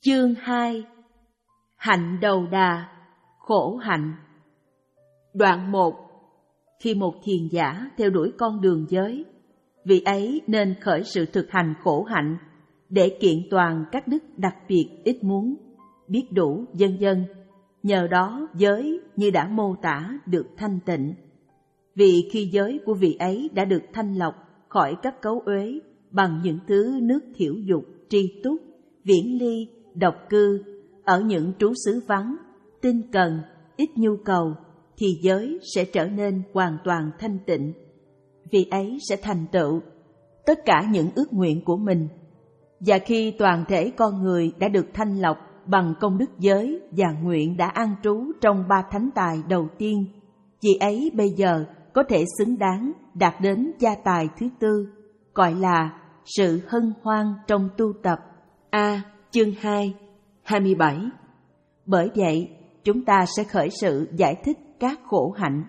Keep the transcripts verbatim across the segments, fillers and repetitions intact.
Chương hai. Hạnh đầu đà, khổ hạnh. Đoạn một. Khi một thiền giả theo đuổi con đường giới, vị ấy nên khởi sự thực hành khổ hạnh để kiện toàn các đức đặc biệt ít muốn, biết đủ vân vân. Nhờ đó giới như đã mô tả được thanh tịnh. Vì khi giới của vị ấy đã được thanh lọc khỏi các cấu uế bằng những thứ nước thiểu dục, tri túc, viễn ly, độc cư, ở những trú xứ vắng, tinh cần, ít nhu cầu, thì giới sẽ trở nên hoàn toàn thanh tịnh. Vị ấy sẽ thành tựu tất cả những ước nguyện của mình. Và khi toàn thể con người đã được thanh lọc bằng công đức giới và nguyện đã an trú trong ba thánh tài đầu tiên, vị ấy bây giờ có thể xứng đáng đạt đến gia tài thứ tư, gọi là sự hân hoan trong tu tập. A. Chương hai, hai mươi bảy. Bởi vậy, chúng ta sẽ khởi sự giải thích các khổ hạnh.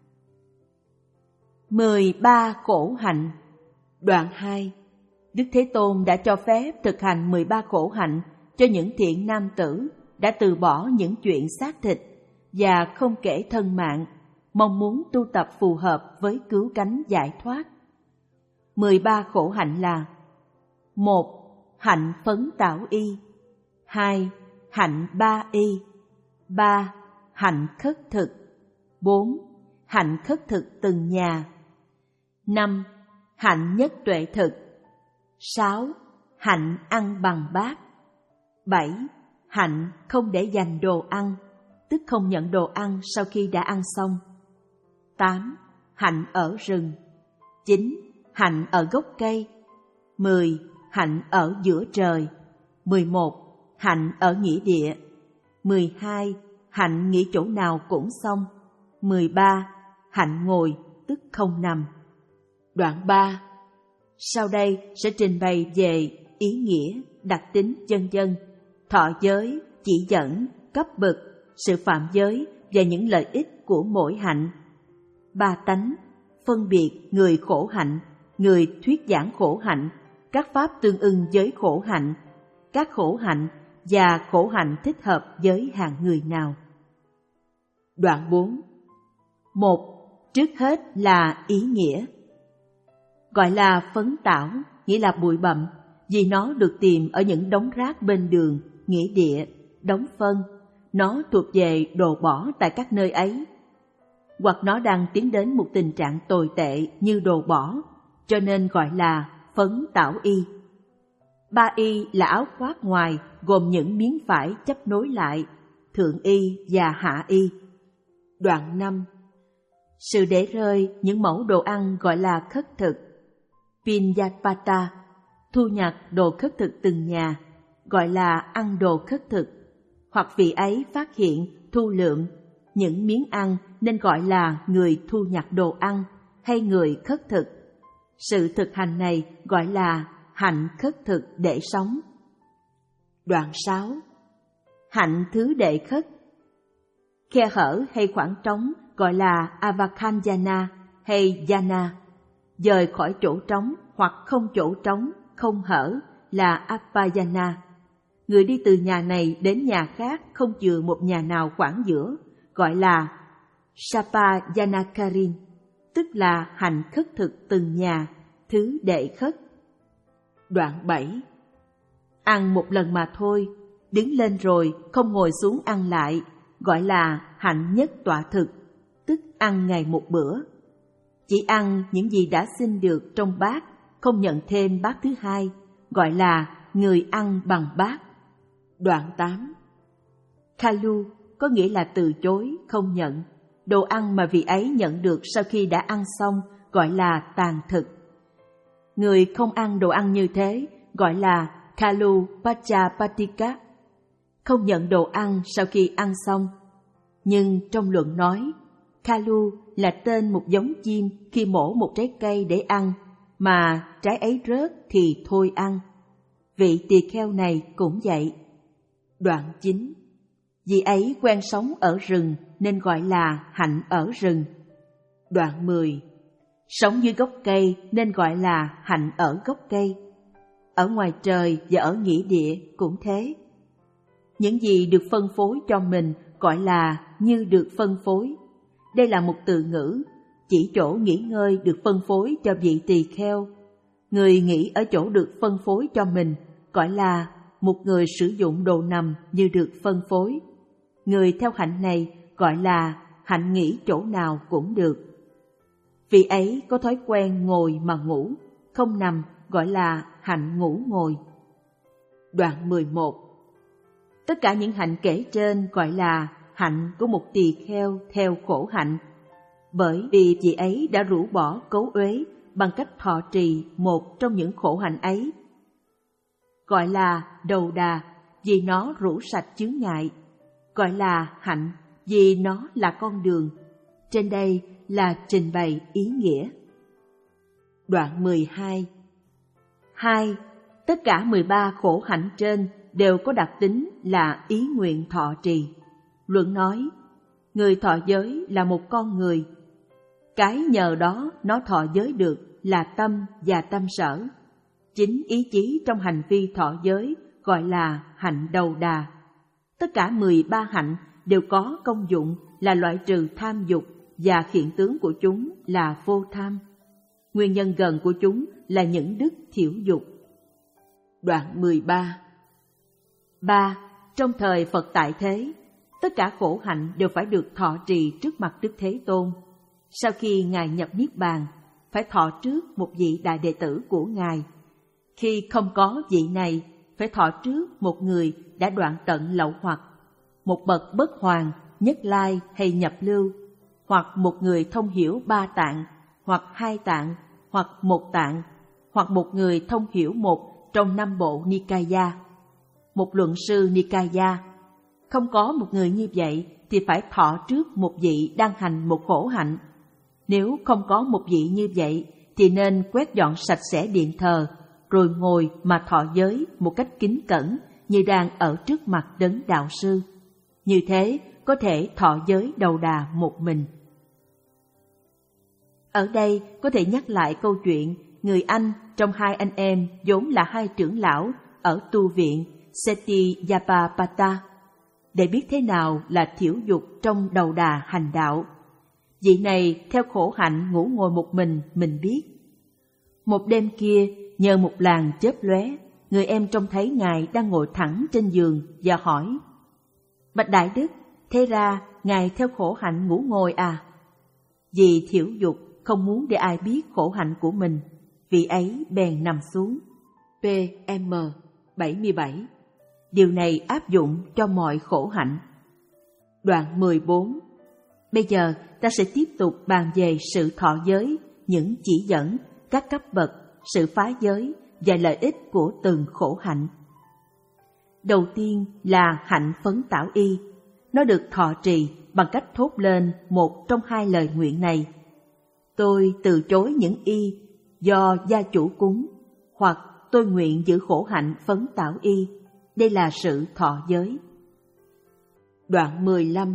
mười ba khổ hạnh. Đoạn hai. Đức Thế Tôn đã cho phép thực hành mười ba khổ hạnh cho những thiện nam tử đã từ bỏ những chuyện xác thịt và không kể thân mạng, mong muốn tu tập phù hợp với cứu cánh giải thoát. mười ba khổ hạnh là: một. Hạnh phấn tảo y. Hai. Hạnh ba y. Ba. Hạnh khất thực. Bốn. Hạnh khất thực từng nhà. Năm. Hạnh nhất tuệ thực. Sáu. Hạnh ăn bằng bát. Bảy. Hạnh không để dành đồ ăn, tức không nhận đồ ăn sau khi đã ăn xong. Tám. Hạnh ở rừng. Chín. Hạnh ở gốc cây. Mười. Hạnh ở giữa trời. Mười một. Hạnh ở nghĩa địa. Mười hai. Hạnh nghỉ chỗ nào cũng xong. Mười ba. Hạnh ngồi, tức không nằm. Đoạn ba. Sau đây sẽ trình bày về ý nghĩa, đặc tính vân vân, thọ giới, chỉ dẫn, cấp bậc, sự phạm giới và những lợi ích của mỗi hạnh. Ba tánh, phân biệt người khổ hạnh, người thuyết giảng khổ hạnh, các pháp tương ưng với khổ hạnh, các khổ hạnh và khổ hạnh thích hợp với hạng người nào. Đoạn bốn. Một. Trước hết là ý nghĩa. Gọi là phấn tảo, nghĩa là bụi bặm, vì nó được tìm ở những đống rác bên đường, nghĩa địa, đống phân. Nó thuộc về đồ bỏ tại các nơi ấy. Hoặc nó đang tiến đến một tình trạng tồi tệ như đồ bỏ, cho nên gọi là phấn tảo y. Ba y là áo khoác ngoài gồm những miếng vải chấp nối lại, thượng y và hạ y. Đoạn năm. Sự để rơi những mẫu đồ ăn gọi là khất thực. Pinyapata, thu nhặt đồ khất thực từng nhà, gọi là ăn đồ khất thực. Hoặc vị ấy phát hiện, thu lượm những miếng ăn nên gọi là người thu nhặt đồ ăn hay người khất thực. Sự thực hành này gọi là hạnh khất thực để sống. Đoạn sáu. Hạnh thứ đệ khất. Khe hở hay khoảng trống gọi là avakanyana hay yana. Dời khỏi chỗ trống hoặc không chỗ trống, không hở là appayana. Người đi từ nhà này đến nhà khác không chừa một nhà nào khoảng giữa, gọi là sapayanakarin, tức là hạnh khất thực từng nhà, thứ đệ khất. Đoạn bảy. Ăn một lần mà thôi, đứng lên rồi không ngồi xuống ăn lại, gọi là hạnh nhất tọa thực, tức ăn ngày một bữa. Chỉ ăn những gì đã xin được trong bát, không nhận thêm bát thứ hai, gọi là người ăn bằng bát. Đoạn tám. Khalu có nghĩa là từ chối, không nhận. Đồ ăn mà vị ấy nhận được sau khi đã ăn xong gọi là tàn thực. Người không ăn đồ ăn như thế gọi là Khalu Pachapatika, không nhận đồ ăn sau khi ăn xong. Nhưng trong luận nói, Khalu là tên một giống chim khi mổ một trái cây để ăn, mà trái ấy rớt thì thôi ăn. Vị tỳ kheo này cũng vậy. Đoạn chín. Vị ấy quen sống ở rừng nên gọi là hạnh ở rừng. Đoạn mười. Sống dưới gốc cây nên gọi là hạnh ở gốc cây. Ở ngoài trời và ở nghĩa địa cũng thế. Những gì được phân phối cho mình gọi là như được phân phối. Đây là một từ ngữ chỉ chỗ nghỉ ngơi được phân phối cho vị tỳ kheo. Người nghỉ ở chỗ được phân phối cho mình gọi là một người sử dụng đồ nằm như được phân phối. Người theo hạnh này gọi là hạnh nghỉ chỗ nào cũng được. Vị ấy có thói quen ngồi mà ngủ, không nằm gọi là hạnh ngủ ngồi. Đoạn mười một. Tất cả những hạnh kể trên gọi là hạnh của một tỳ kheo theo khổ hạnh, bởi vì vị ấy đã rũ bỏ cấu uế bằng cách thọ trì một trong những khổ hạnh ấy. Gọi là đầu đà vì nó rũ sạch chướng ngại, gọi là hạnh vì nó là con đường. Trên đây là trình bày ý nghĩa. Đoạn mười hai. Hai. Tất cả mười ba khổ hạnh trên đều có đặc tính là ý nguyện thọ trì. Luận nói, người thọ giới là một con người. Cái nhờ đó nó thọ giới được là tâm và tâm sở. Chính ý chí trong hành vi thọ giới gọi là hạnh đầu đà. Tất cả mười ba hạnh đều có công dụng là loại trừ tham dục và hiện tướng của chúng là vô tham. Nguyên nhân gần của chúng là những đức thiểu dục. Đoạn mười ba. Ba. Trong thời Phật tại thế, tất cả khổ hạnh đều phải được thọ trì trước mặt Đức Thế Tôn. Sau khi Ngài nhập Niết Bàn, phải thọ trước một vị đại đệ tử của Ngài. Khi không có vị này, phải thọ trước một người đã đoạn tận lậu hoặc, một bậc bất hoàn, nhất lai hay nhập lưu, hoặc một người thông hiểu ba tạng, hoặc hai tạng, hoặc một tạng, hoặc một người thông hiểu một trong năm bộ Nikaya, một luận sư Nikaya. Không có một người như vậy thì phải thọ trước một vị đang hành một khổ hạnh. Nếu không có một vị như vậy thì nên quét dọn sạch sẽ điện thờ, rồi ngồi mà thọ giới một cách kính cẩn như đang ở trước mặt đấng đạo sư. Như thế có thể thọ giới đầu đà một mình. Ở đây có thể nhắc lại câu chuyện người anh trong hai anh em vốn là hai trưởng lão ở tu viện Setiyapapata, để biết thế nào là thiểu dục trong đầu đà hành đạo. Vị này theo khổ hạnh ngủ ngồi một mình, mình biết. Một đêm kia, nhờ một làn chớp lóe, người em trông thấy Ngài đang ngồi thẳng trên giường và hỏi: Bạch Đại Đức, thế ra Ngài theo khổ hạnh ngủ ngồi à? Vì thiểu dục không muốn để ai biết khổ hạnh của mình, vị ấy bèn nằm xuống. P M bảy mươi bảy. Điều này áp dụng cho mọi khổ hạnh. Đoạn mười bốn. Bây giờ ta sẽ tiếp tục bàn về sự thọ giới, những chỉ dẫn, các cấp bậc, sự phá giới và lợi ích của từng khổ hạnh. Đầu tiên là hạnh phấn tảo y. Nó được thọ trì bằng cách thốt lên một trong hai lời nguyện này: Tôi từ chối những y do gia chủ cúng, hoặc tôi nguyện giữ khổ hạnh phấn tảo y. Đây là sự thọ giới. Đoạn mười lăm.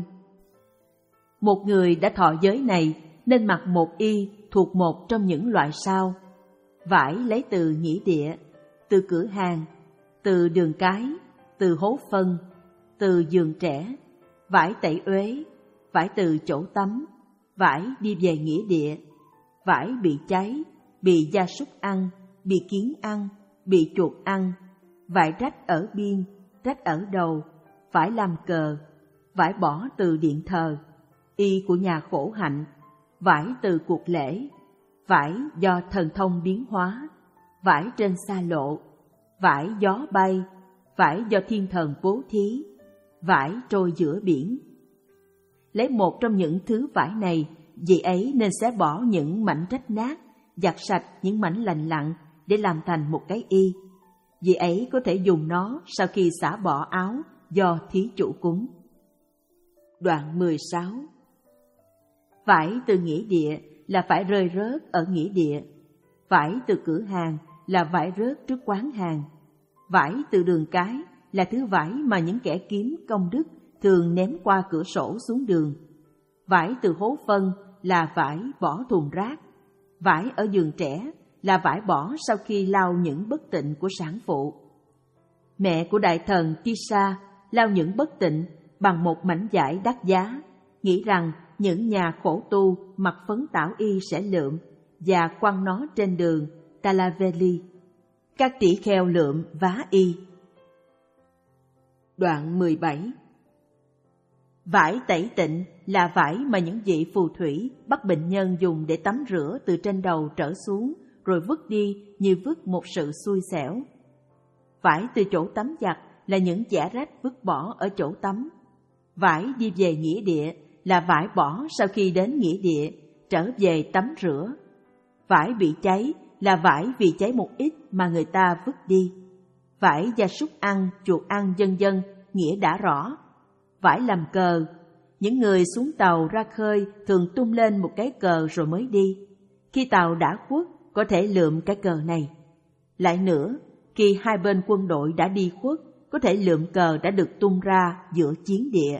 Một người đã thọ giới này nên mặc một y thuộc một trong những loại sau: vải lấy từ nhĩ địa, từ cửa hàng, từ đường cái, từ hố phân, từ giường trẻ, vải tẩy uế, vải từ chỗ tắm, vải đi về nghĩa địa, vải bị cháy, bị gia súc ăn, bị kiến ăn, bị chuột ăn, vải rách ở biên, rách ở đầu, vải làm cờ, vải bỏ từ điện thờ, y của nhà khổ hạnh, vải từ cuộc lễ, vải do thần thông biến hóa, vải trên xa lộ, vải gió bay, vải do thiên thần bố thí, vải trôi giữa biển. Lấy một trong những thứ vải này, vị ấy nên xé bỏ những mảnh rách nát, giặt sạch những mảnh lành lặn để làm thành một cái y. Vị ấy có thể dùng nó sau khi xả bỏ áo do thí chủ cúng. Đoạn mười sáu. Vải từ nghĩa địa là phải rơi rớt ở nghĩa địa. Vải từ cửa hàng là vải rớt trước quán hàng. Vải từ đường cái là thứ vải mà những kẻ kiếm công đức thường ném qua cửa sổ xuống đường. Vải từ hố phân là vải bỏ thùng rác. Vải ở giường trẻ là vải bỏ sau khi lau những bất tịnh của sản phụ. Mẹ của đại thần Tisa lau những bất tịnh bằng một mảnh vải đắt giá, nghĩ rằng những nhà khổ tu mặc phấn tảo y sẽ lượm và quăng nó trên đường Talaveli. Các tỷ kheo lượm vá y. Đoạn mười bảy. Vải tẩy tịnh là vải mà những vị phù thủy bắt bệnh nhân dùng để tắm rửa từ trên đầu trở xuống, rồi vứt đi như vứt một sự xui xẻo. Vải từ chỗ tắm giặt là những chẻ rách vứt bỏ ở chỗ tắm. Vải đi về nghĩa địa là vải bỏ sau khi đến nghĩa địa, trở về tắm rửa. Vải bị cháy là vải vì cháy một ít mà người ta vứt đi. Vải gia súc ăn, chuột ăn vân vân, nghĩa đã rõ. Vải làm cờ, những người xuống tàu ra khơi thường tung lên một cái cờ rồi mới đi. Khi tàu đã khuất, có thể lượm cái cờ này. Lại nữa, khi hai bên quân đội đã đi khuất, có thể lượm cờ đã được tung ra giữa chiến địa.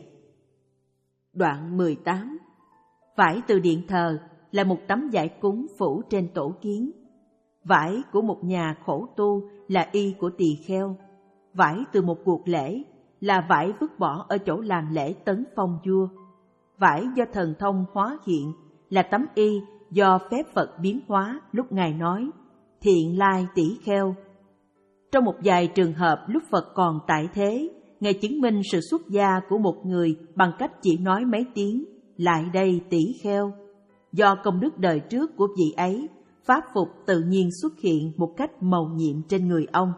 Đoạn mười tám. Vải từ điện thờ là một tấm vải cúng phủ trên tổ kiến. Vải của một nhà khổ tu là y của tỳ kheo. Vải từ một cuộc lễ là vải vứt bỏ ở chỗ làm lễ tấn phong vua. Vải do thần thông hóa hiện là tấm y do phép Phật biến hóa lúc Ngài nói thiện lai tỷ kheo. Trong một vài trường hợp lúc Phật còn tại thế, Ngài chứng minh sự xuất gia của một người bằng cách chỉ nói mấy tiếng lại đây tỷ kheo. Do công đức đời trước của vị ấy, pháp phục tự nhiên xuất hiện một cách mầu nhiệm trên người ông.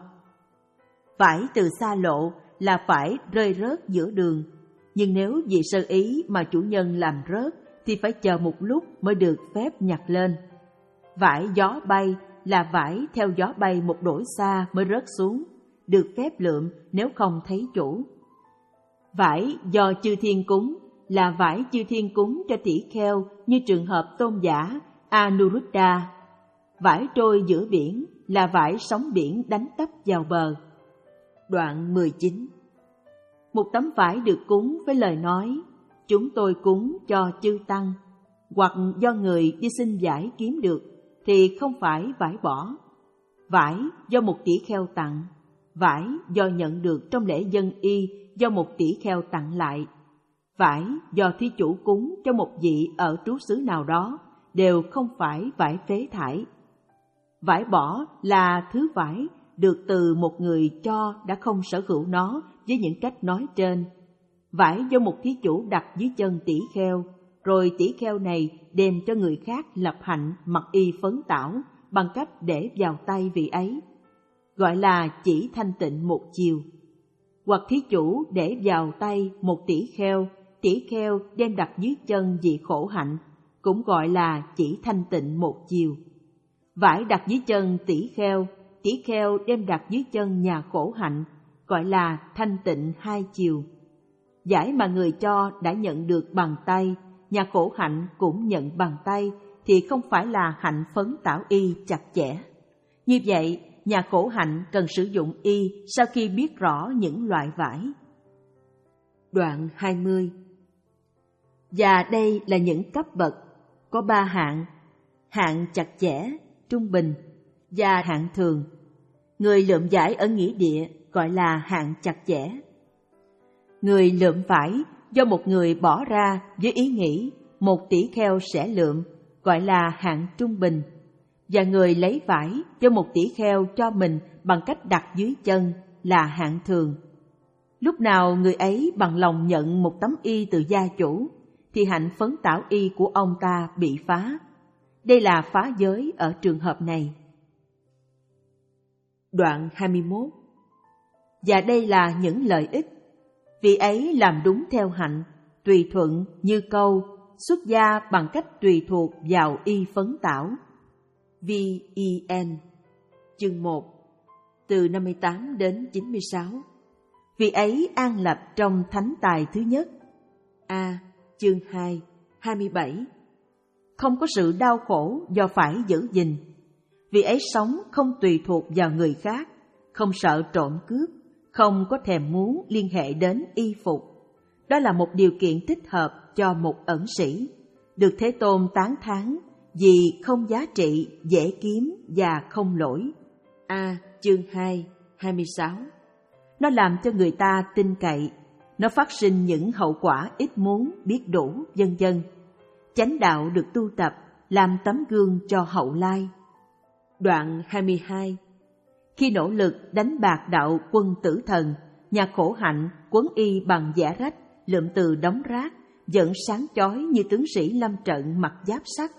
Vải từ xa lộ là phải rơi rớt giữa đường, nhưng nếu vì sơ ý mà chủ nhân làm rớt thì phải chờ một lúc mới được phép nhặt lên. Vải gió bay là vải theo gió bay một đổi xa mới rớt xuống, được phép lượm nếu không thấy chủ. Vải do chư thiên cúng là vải chư thiên cúng cho tỷ kheo như trường hợp tôn giả Anuruddha. Vải trôi giữa biển là vải sóng biển đánh tấp vào bờ. Đoạn mười chín. Một tấm vải được cúng với lời nói chúng tôi cúng cho chư tăng, hoặc do người đi xin vải kiếm được thì không phải vải bỏ. Vải do một tỷ kheo tặng, vải do nhận được trong lễ dân y do một tỷ kheo tặng lại, vải do thí chủ cúng cho một vị ở trú xứ nào đó đều không phải vải phế thải. Vải bỏ là thứ vải được từ một người cho đã không sở hữu nó với những cách nói trên. Vải do một thí chủ đặt dưới chân tỷ kheo, rồi tỷ kheo này đem cho người khác lập hạnh mặc y phấn tảo bằng cách để vào tay vị ấy, gọi là chỉ thanh tịnh một chiều. Hoặc thí chủ để vào tay một tỷ kheo, tỷ kheo đem đặt dưới chân vị khổ hạnh, cũng gọi là chỉ thanh tịnh một chiều. Vải đặt dưới chân tỷ kheo, tỷ kheo đem đặt dưới chân nhà khổ hạnh, gọi là thanh tịnh hai chiều. Vải mà người cho đã nhận được bằng tay, nhà khổ hạnh cũng nhận bằng tay, thì không phải là hạnh phấn tảo y chặt chẽ. Như vậy, nhà khổ hạnh cần sử dụng y sau khi biết rõ những loại vải. Đoạn hai mươi. Và đây là những cấp bậc, có ba hạng: hạng chặt chẽ, trung bình và hạng thường. Người lượm vải ở nghĩa địa gọi là hạng chặt chẽ. Người lượm vải do một người bỏ ra với ý nghĩ một tỷ kheo sẽ lượm gọi là hạng trung bình, và người lấy vải do một tỷ kheo cho mình bằng cách đặt dưới chân là hạng thường. Lúc nào người ấy bằng lòng nhận một tấm y từ gia chủ thì hạnh phấn tảo y của ông ta bị phá. Đây là phá giới ở trường hợp này. Đoạn hai mươi mốt. Và đây là những lợi ích. Vị ấy làm đúng theo hạnh, tùy thuận như câu xuất gia bằng cách tùy thuộc vào y phấn tảo. V E N chương một từ năm mươi tám đến chín mươi sáu. Vị ấy an lập trong thánh tài thứ nhất. A. Chương hai, hai mươi bảy. Không có sự đau khổ do phải giữ gìn. Vị ấy sống không tùy thuộc vào người khác, không sợ trộm cướp, không có thèm muốn liên hệ đến y phục. Đó là một điều kiện thích hợp cho một ẩn sĩ, được Thế Tôn tán thán vì không giá trị, dễ kiếm và không lỗi. A. Chương hai, hai mươi sáu. Nó làm cho người ta tin cậy. Nó phát sinh những hậu quả ít muốn, biết đủ, vân vân. Chánh đạo được tu tập, làm tấm gương cho hậu lai. Đoạn hai mươi hai. Khi nỗ lực đánh bạc đạo quân tử thần, nhà khổ hạnh quấn y bằng vẽ rách, lượm từ đống rác, vẫn sáng chói như tướng sĩ lâm trận mặc giáp sắt.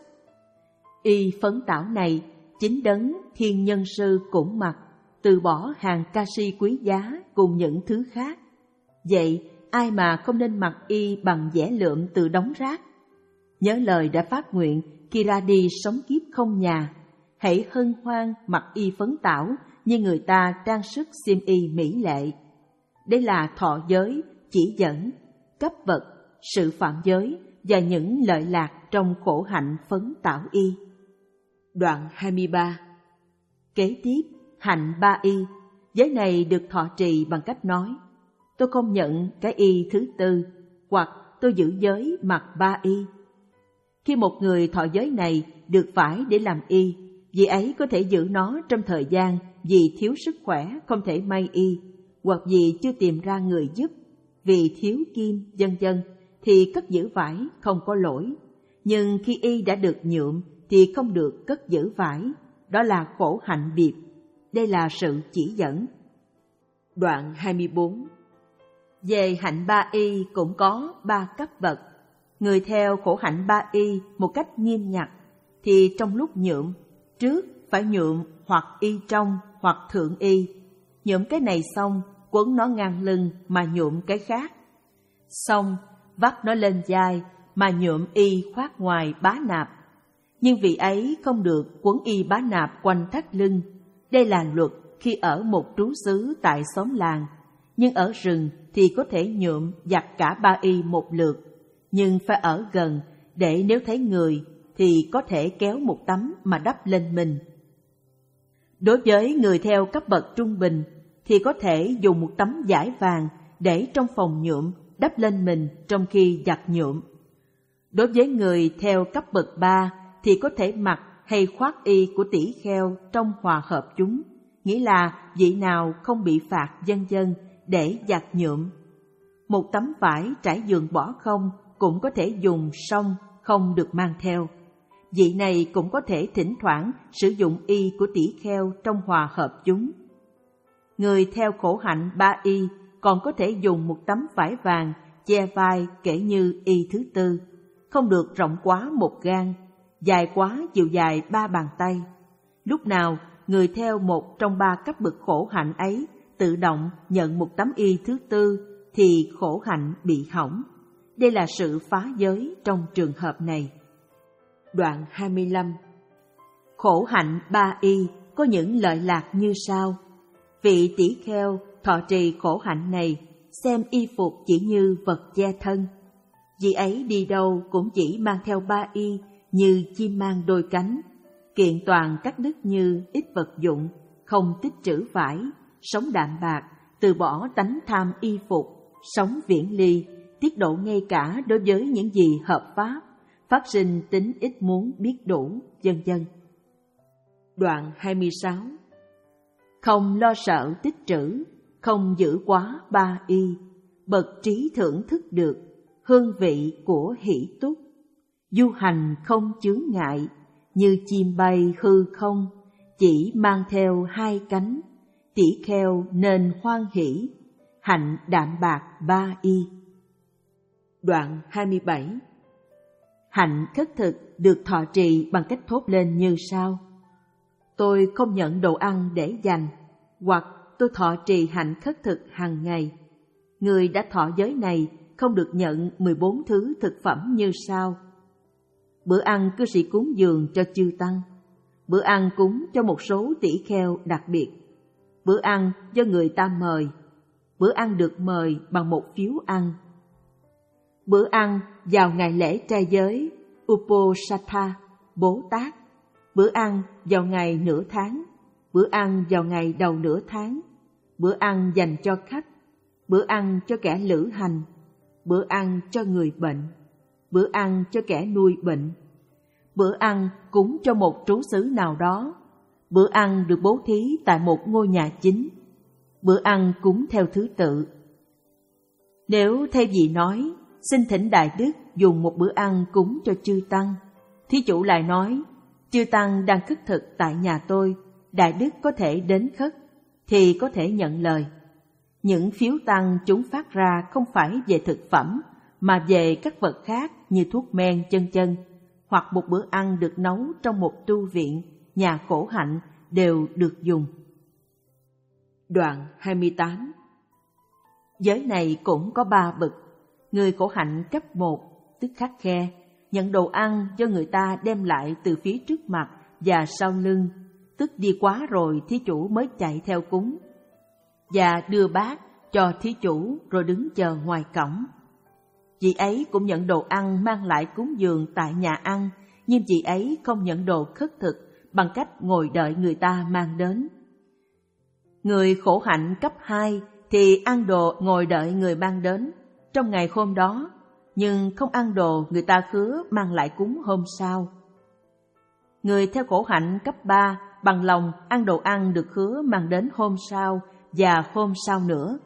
Y phấn tảo này, chính đấng thiên nhân sư cũng mặc, từ bỏ hàng ca si quý giá cùng những thứ khác. Vậy ai mà không nên mặc y bằng vẽ lượm từ đống rác? Nhớ lời đã phát nguyện khi ra đi sống kiếp không nhà, hãy hân hoan mặc y phấn tảo như người ta trang sức xiêm y mỹ lệ. Đây là thọ giới, chỉ dẫn, cấp bậc, sự phạm giới và những lợi lạc trong khổ hạnh phấn tảo y. Đoạn hai mươi ba. Kế tiếp, hạnh ba y. Giới này được thọ trì bằng cách nói: tôi không nhận cái y thứ tư, hoặc tôi giữ giới mặc ba y. Khi một người thọ giới này được phải để làm y, vì ấy có thể giữ nó trong thời gian vì thiếu sức khỏe không thể may y, hoặc vì chưa tìm ra người giúp, vì thiếu kim, vân vân, thì cất giữ vải không có lỗi. Nhưng khi y đã được nhuộm thì không được cất giữ vải, đó là khổ hạnh biệt. Đây là sự chỉ dẫn. Đoạn hai mươi bốn. Về hạnh ba y cũng có ba cấp bậc. Người theo khổ hạnh ba y một cách nghiêm ngặt thì trong lúc nhuộm, trước phải nhuộm hoặc y trong hoặc thượng y. Nhuộm cái này xong, quấn nó ngang lưng mà nhuộm cái khác. Xong, vắt nó lên vai mà nhuộm y khoác ngoài bá nạp. Nhưng vì ấy không được quấn y bá nạp quanh thắt lưng. Đây là luật khi ở một trú xứ tại xóm làng. Nhưng ở rừng thì có thể nhuộm giặt cả ba y một lượt. Nhưng phải ở gần để nếu thấy người thì có thể kéo một tấm mà đắp lên mình. Đối với người theo cấp bậc trung bình thì có thể dùng một tấm vải vàng để trong phòng nhuộm đắp lên mình trong khi giặt nhuộm. Đối với người theo cấp bậc ba thì có thể mặc hay khoác y của tỷ kheo trong hòa hợp chúng, nghĩa là vị nào không bị phạt vân vân để giặt nhuộm. Một tấm vải trải giường bỏ không cũng có thể dùng xong, không được mang theo. Vị này cũng có thể thỉnh thoảng sử dụng y của tỷ kheo trong hòa hợp chúng. Người theo khổ hạnh ba y còn có thể dùng một tấm vải vàng che vai kể như y thứ tư, không được rộng quá một gang, dài quá chiều dài ba bàn tay. Lúc nào người theo một trong ba cấp bậc khổ hạnh ấy tự động nhận một tấm y thứ tư thì khổ hạnh bị hỏng. Đây là sự phá giới trong trường hợp này. Đoạn hai mươi lăm. Khổ hạnh ba y có những lợi lạc như sau. Vị tỷ kheo thọ trì khổ hạnh này xem y phục chỉ như vật che thân. Vị ấy đi đâu cũng chỉ mang theo ba y như chim mang đôi cánh, kiện toàn các đức như ít vật dụng, không tích trữ vải, sống đạm bạc, từ bỏ tánh tham y phục, sống viễn ly, tiết độ ngay cả đối với những gì hợp pháp, phát sinh tính ít muốn biết đủ, vân vân. Đoạn hai mươi sáu. Không lo sợ tích trữ, không giữ quá ba y, bậc trí thưởng thức được hương vị của hỷ túc. Du hành không chướng ngại, như chim bay hư không, chỉ mang theo hai cánh, tỷ kheo nên hoan hỷ, hạnh đạm bạc ba y. Đoạn hai mươi bảy. Hạnh khất thực được thọ trì bằng cách thốt lên như sau: tôi không nhận đồ ăn để dành, hoặc tôi thọ trì hạnh khất thực hàng ngày. Người đã thọ giới này không được nhận mười bốn thứ thực phẩm như sau: bữa ăn cư sĩ cúng dường cho chư tăng, bữa ăn cúng cho một số tỷ kheo đặc biệt, bữa ăn do người ta mời, bữa ăn được mời bằng một phiếu ăn, bữa ăn vào ngày lễ trai giới Uposatha, Bố Tát, bữa ăn vào ngày nửa tháng, bữa ăn vào ngày đầu nửa tháng, bữa ăn dành cho khách, bữa ăn cho kẻ lữ hành, bữa ăn cho người bệnh, bữa ăn cho kẻ nuôi bệnh, bữa ăn cúng cho một trú xứ nào đó, bữa ăn được bố thí tại một ngôi nhà chính. Bữa ăn cúng theo thứ tự. Nếu thay vì nói, xin thỉnh Đại Đức dùng một bữa ăn cúng cho chư Tăng, thí chủ lại nói, chư Tăng đang khất thực tại nhà tôi, Đại Đức có thể đến khất, thì có thể nhận lời. Những phiếu tăng chúng phát ra không phải về thực phẩm, mà về các vật khác như thuốc men chân chân, hoặc một bữa ăn được nấu trong một tu viện, nhà khổ hạnh đều được dùng. Đoạn hai mươi tám. Giới này cũng có ba bậc. Người khổ hạnh cấp một, tức khắt khe, nhận đồ ăn do người ta đem lại từ phía trước mặt và sau lưng, tức đi quá rồi thí chủ mới chạy theo cúng, và đưa bát cho thí chủ rồi đứng chờ ngoài cổng. Vị ấy cũng nhận đồ ăn mang lại cúng dường tại nhà ăn, nhưng vị ấy không nhận đồ khất thực bằng cách ngồi đợi người ta mang đến. Người khổ hạnh cấp hai thì ăn đồ ngồi đợi người mang đến trong ngày hôm đó, nhưng không ăn đồ người ta hứa mang lại cúng hôm sau. Người theo khổ hạnh cấp ba bằng lòng ăn đồ ăn được hứa mang đến hôm sau và hôm sau nữa.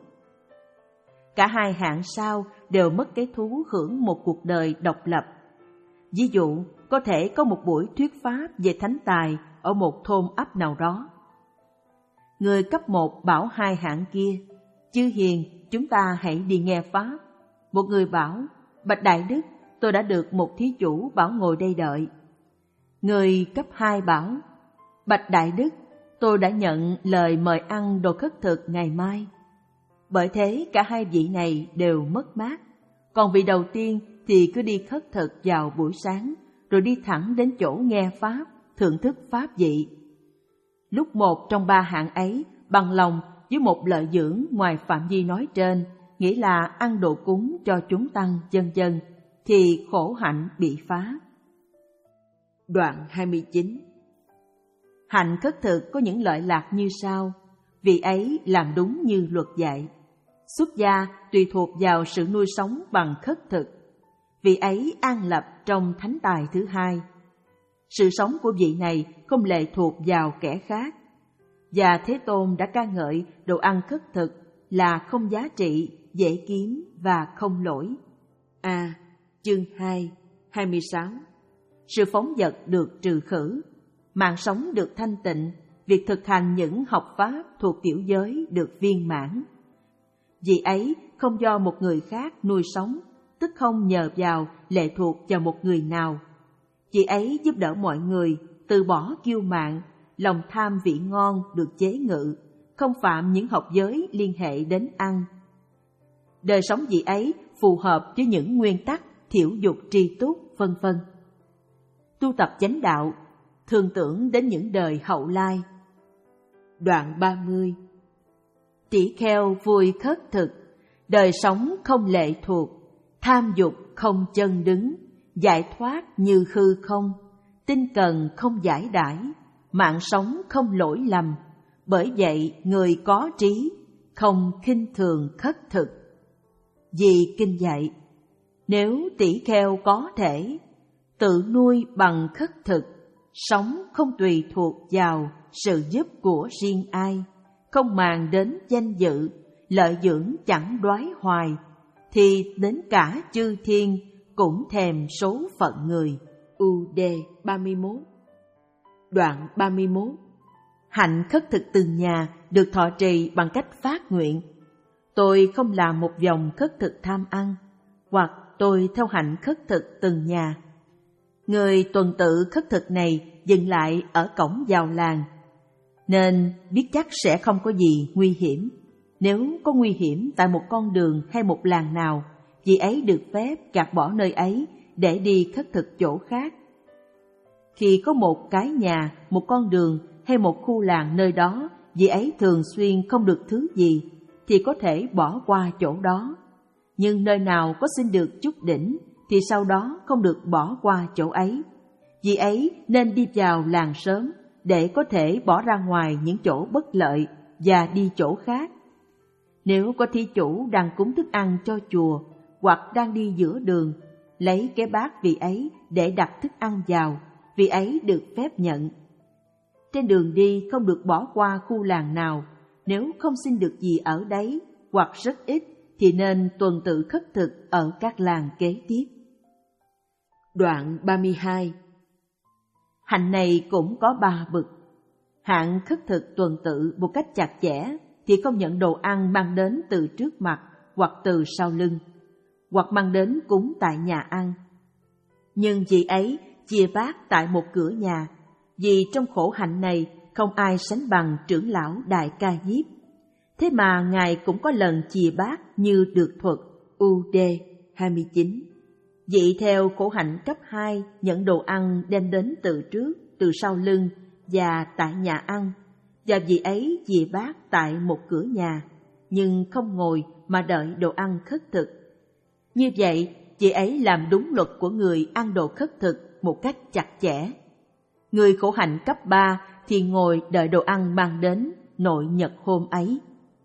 Cả hai hạng sau đều mất cái thú hưởng một cuộc đời độc lập. Ví dụ, có thể có một buổi thuyết pháp về thánh tài ở một thôn ấp nào đó. Người cấp một bảo hai hạng kia, chư hiền, chúng ta hãy đi nghe pháp. Một người bảo, bạch Đại Đức, tôi đã được một thí chủ bảo ngồi đây đợi. Người cấp hai bảo, bạch Đại Đức, tôi đã nhận lời mời ăn đồ khất thực ngày mai. Bởi thế cả hai vị này đều mất mát. Còn vị đầu tiên thì cứ đi khất thực vào buổi sáng, rồi đi thẳng đến chỗ nghe pháp, thưởng thức pháp vị. Lúc một trong ba hạng ấy bằng lòng với một lợi dưỡng ngoài phạm vi nói trên, nghĩa là ăn đồ cúng cho chúng tăng vân vân, thì khổ hạnh bị phá. Đoạn hai mươi chín. Hạnh khất thực có những lợi lạc như sau. Vị ấy làm đúng như luật dạy. Xuất gia tùy thuộc vào sự nuôi sống bằng khất thực. Vị ấy an lập trong thánh tài thứ hai. Sự sống của vị này không lệ thuộc vào kẻ khác. Và Thế Tôn đã ca ngợi đồ ăn khất thực là không giá trị, dễ kiếm và không lỗi. A. À, chương hai, hai mươi sáu. Sự phóng dật được trừ khử, mạng sống được thanh tịnh, việc thực hành những học pháp thuộc tiểu giới được viên mãn. Vì ấy không do một người khác nuôi sống, tức không nhờ vào lệ thuộc vào một người nào. Vì ấy giúp đỡ mọi người từ bỏ kiêu mạn, lòng tham vị ngon được chế ngự, không phạm những học giới liên hệ đến ăn. Đời sống vị ấy phù hợp với những nguyên tắc thiểu dục tri túc, vân vân. Tu tập chánh đạo, thường tưởng đến những đời hậu lai. Đoạn ba mươi. Tỷ kheo vui khất thực, đời sống không lệ thuộc, tham dục không chân đứng, giải thoát như hư không, tinh cần không giải đãi, mạng sống không lỗi lầm. Bởi vậy người có trí, không khinh thường khất thực. Vì kinh dạy, nếu tỷ kheo có thể tự nuôi bằng khất thực, sống không tùy thuộc vào sự giúp của riêng ai, không màng đến danh dự, lợi dưỡng chẳng đoái hoài, thì đến cả chư thiên cũng thèm số phận người. U D ba mươi mốt. Đoạn ba mươi mốt. Hạnh khất thực từng nhà được thọ trì bằng cách phát nguyện. Tôi không làm một vòng khất thực tham ăn, hoặc tôi theo hạnh khất thực từng nhà. Người tuần tự khất thực này dừng lại ở cổng vào làng, nên biết chắc sẽ không có gì nguy hiểm. Nếu có nguy hiểm tại một con đường hay một làng nào, vị ấy được phép gạt bỏ nơi ấy để đi khất thực chỗ khác. Khi có một cái nhà, một con đường hay một khu làng nơi đó, vị ấy thường xuyên không được thứ gì, thì có thể bỏ qua chỗ đó. Nhưng nơi nào có xin được chút đỉnh, thì sau đó không được bỏ qua chỗ ấy. Vì ấy nên đi vào làng sớm, để có thể bỏ ra ngoài những chỗ bất lợi và đi chỗ khác. Nếu có thí chủ đang cúng thức ăn cho chùa, hoặc đang đi giữa đường, lấy cái bát vị ấy để đặt thức ăn vào, vị ấy được phép nhận. Trên đường đi không được bỏ qua khu làng nào, nếu không xin được gì ở đấy hoặc rất ít thì nên tuần tự khất thực ở các làng kế tiếp. Đoạn ba mươi hai. Hạnh này cũng có ba bậc. Hạng khất thực tuần tự một cách chặt chẽ thì không nhận đồ ăn mang đến từ trước mặt hoặc từ sau lưng, hoặc mang đến cúng tại nhà ăn. Nhưng vị ấy chia bát tại một cửa nhà, vì trong khổ hạnh này không ai sánh bằng trưởng lão Đại Ca Diếp. Thế mà Ngài cũng có lần chia bát như được thuật U D hai mươi chín. Vị theo khổ hạnh cấp hai nhận đồ ăn đem đến từ trước, từ sau lưng và tại nhà ăn, và vị ấy chia bát tại một cửa nhà, nhưng không ngồi mà đợi đồ ăn khất thực. Như vậy, vị ấy làm đúng luật của người ăn đồ khất thực một cách chặt chẽ. Người khổ hạnh cấp ba thì ngồi đợi đồ ăn mang đến nội nhật hôm ấy.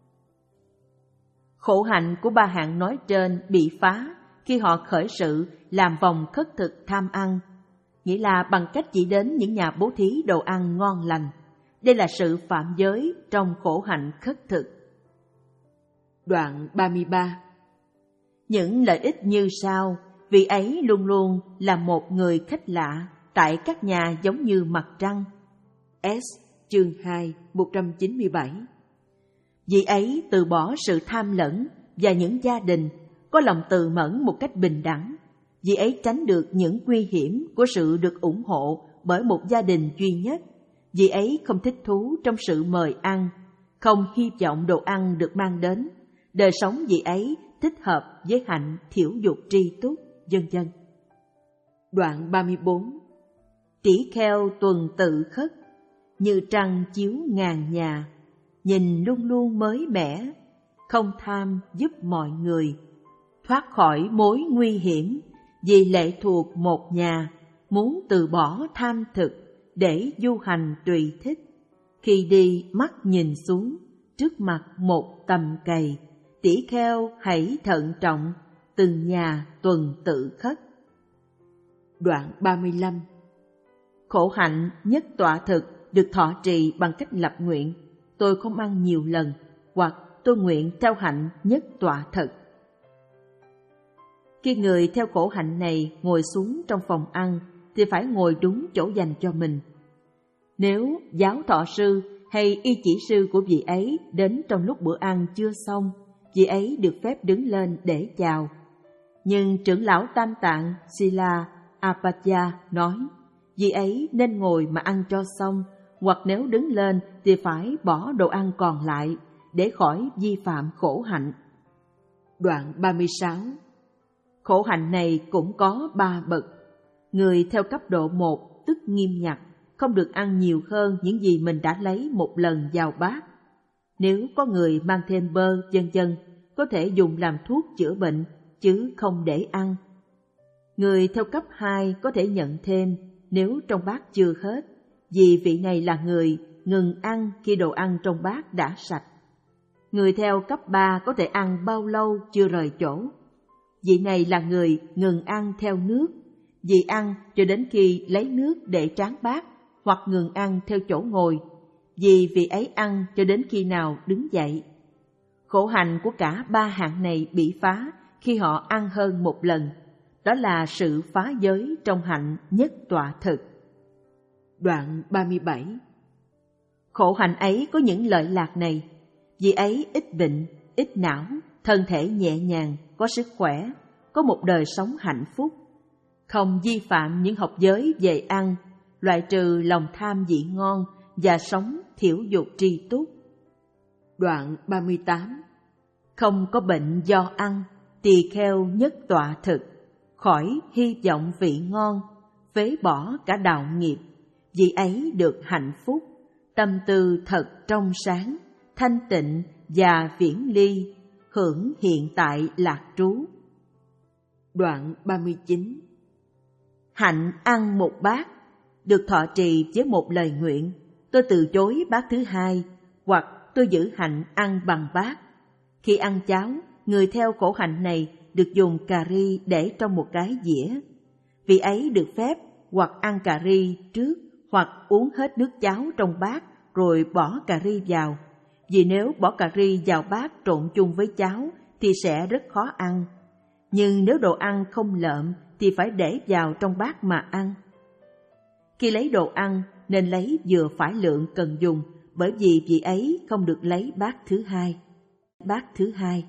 Khổ hạnh của ba hạng nói trên bị phá khi họ khởi sự làm vòng khất thực tham ăn, nghĩa là bằng cách chỉ đến những nhà bố thí đồ ăn ngon lành. Đây là sự phạm giới trong khổ hạnh khất thực. Đoạn ba mươi ba. Những lợi ích như sau, vị ấy luôn luôn là một người khách lạ tại các nhà giống như mặt trăng. S. Chương hai, một trăm chín mươi bảy. Vị ấy từ bỏ sự tham lẫn và những gia đình, có lòng từ mẫn một cách bình đẳng. Vị ấy tránh được những nguy hiểm của sự được ủng hộ bởi một gia đình duy nhất. Vị ấy không thích thú trong sự mời ăn, không hy vọng đồ ăn được mang đến. Đời sống vị ấy thích hợp với hạnh thiểu dục tri túc, vân vân. Đoạn ba mươi bốn. Tỷ kheo tuần tự khất, như trăng chiếu ngàn nhà, nhìn luôn luôn mới mẻ, không tham giúp mọi người, thoát khỏi mối nguy hiểm vì lệ thuộc một nhà, muốn từ bỏ tham thực để du hành tùy thích. Khi đi mắt nhìn xuống, trước mặt một tầm cày, tỷ kheo hãy thận trọng, từng nhà tuần tự khất. Đoạn ba mươi lăm. Khổ hạnh nhất tọa thực được thọ trì bằng cách lập nguyện: tôi không ăn nhiều lần, hoặc tôi nguyện theo hạnh nhất tọa thực. Khi người theo khổ hạnh này ngồi xuống trong phòng ăn thì phải ngồi đúng chỗ dành cho mình. Nếu giáo thọ sư hay y chỉ sư của vị ấy đến trong lúc bữa ăn chưa xong, vị ấy được phép đứng lên để chào. Nhưng trưởng lão Tam Tạng Sila Apatya nói, vị ấy nên ngồi mà ăn cho xong, hoặc nếu đứng lên thì phải bỏ đồ ăn còn lại để khỏi vi phạm khổ hạnh. Đoạn ba mươi sáu. Khổ hạnh này cũng có ba bậc. Người theo cấp độ một tức nghiêm ngặt, không được ăn nhiều hơn những gì mình đã lấy một lần vào bát. Nếu có người mang thêm bơ, vân vân, có thể dùng làm thuốc chữa bệnh, chứ không để ăn. Người theo cấp hai có thể nhận thêm nếu trong bát chưa hết, vì vị này là người ngừng ăn khi đồ ăn trong bát đã sạch. Người theo cấp ba có thể ăn bao lâu chưa rời chỗ. Vị này là người ngừng ăn theo nước, vì ăn cho đến khi lấy nước để tráng bát, hoặc ngừng ăn theo chỗ ngồi, vì vị ấy ăn cho đến khi nào đứng dậy. Khổ hạnh của cả ba hạng này bị phá khi họ ăn hơn một lần. Đó là sự phá giới trong hạnh nhất tọa thực. Đoạn ba mươi bảy. Khổ hạnh ấy có những lợi lạc này: vì ấy ít bệnh, ít não, thân thể nhẹ nhàng, có sức khỏe, có một đời sống hạnh phúc, không vi phạm những học giới về ăn, loại trừ lòng tham vị ngon và sống thiểu dục tri túc. Đoạn ba mươi tám. Không có bệnh do ăn, tỳ kheo nhất tọa thực, khỏi hy vọng vị ngon, phế bỏ cả đạo nghiệp, vì ấy được hạnh phúc, tâm tư thật trong sáng, thanh tịnh và viễn ly, hưởng hiện tại lạc trú. Đoạn ba mươi chín. Hạnh ăn một bát được thọ trì với một lời nguyện: tôi từ chối bát thứ hai, hoặc tôi giữ hạnh ăn bằng bát. Khi ăn cháo, người theo khổ hạnh này được dùng cà ri để trong một cái dĩa. Vị ấy được phép hoặc ăn cà ri trước, hoặc uống hết nước cháo trong bát rồi bỏ cà ri vào. vì nếu bỏ cà ri vào bát trộn chung với cháo thì sẽ rất khó ăn. Nhưng nếu đồ ăn không lợm thì phải để vào trong bát mà ăn. Khi lấy đồ ăn nên lấy vừa phải lượng cần dùng, bởi vì vị ấy không được lấy bát thứ hai. Bát thứ hai.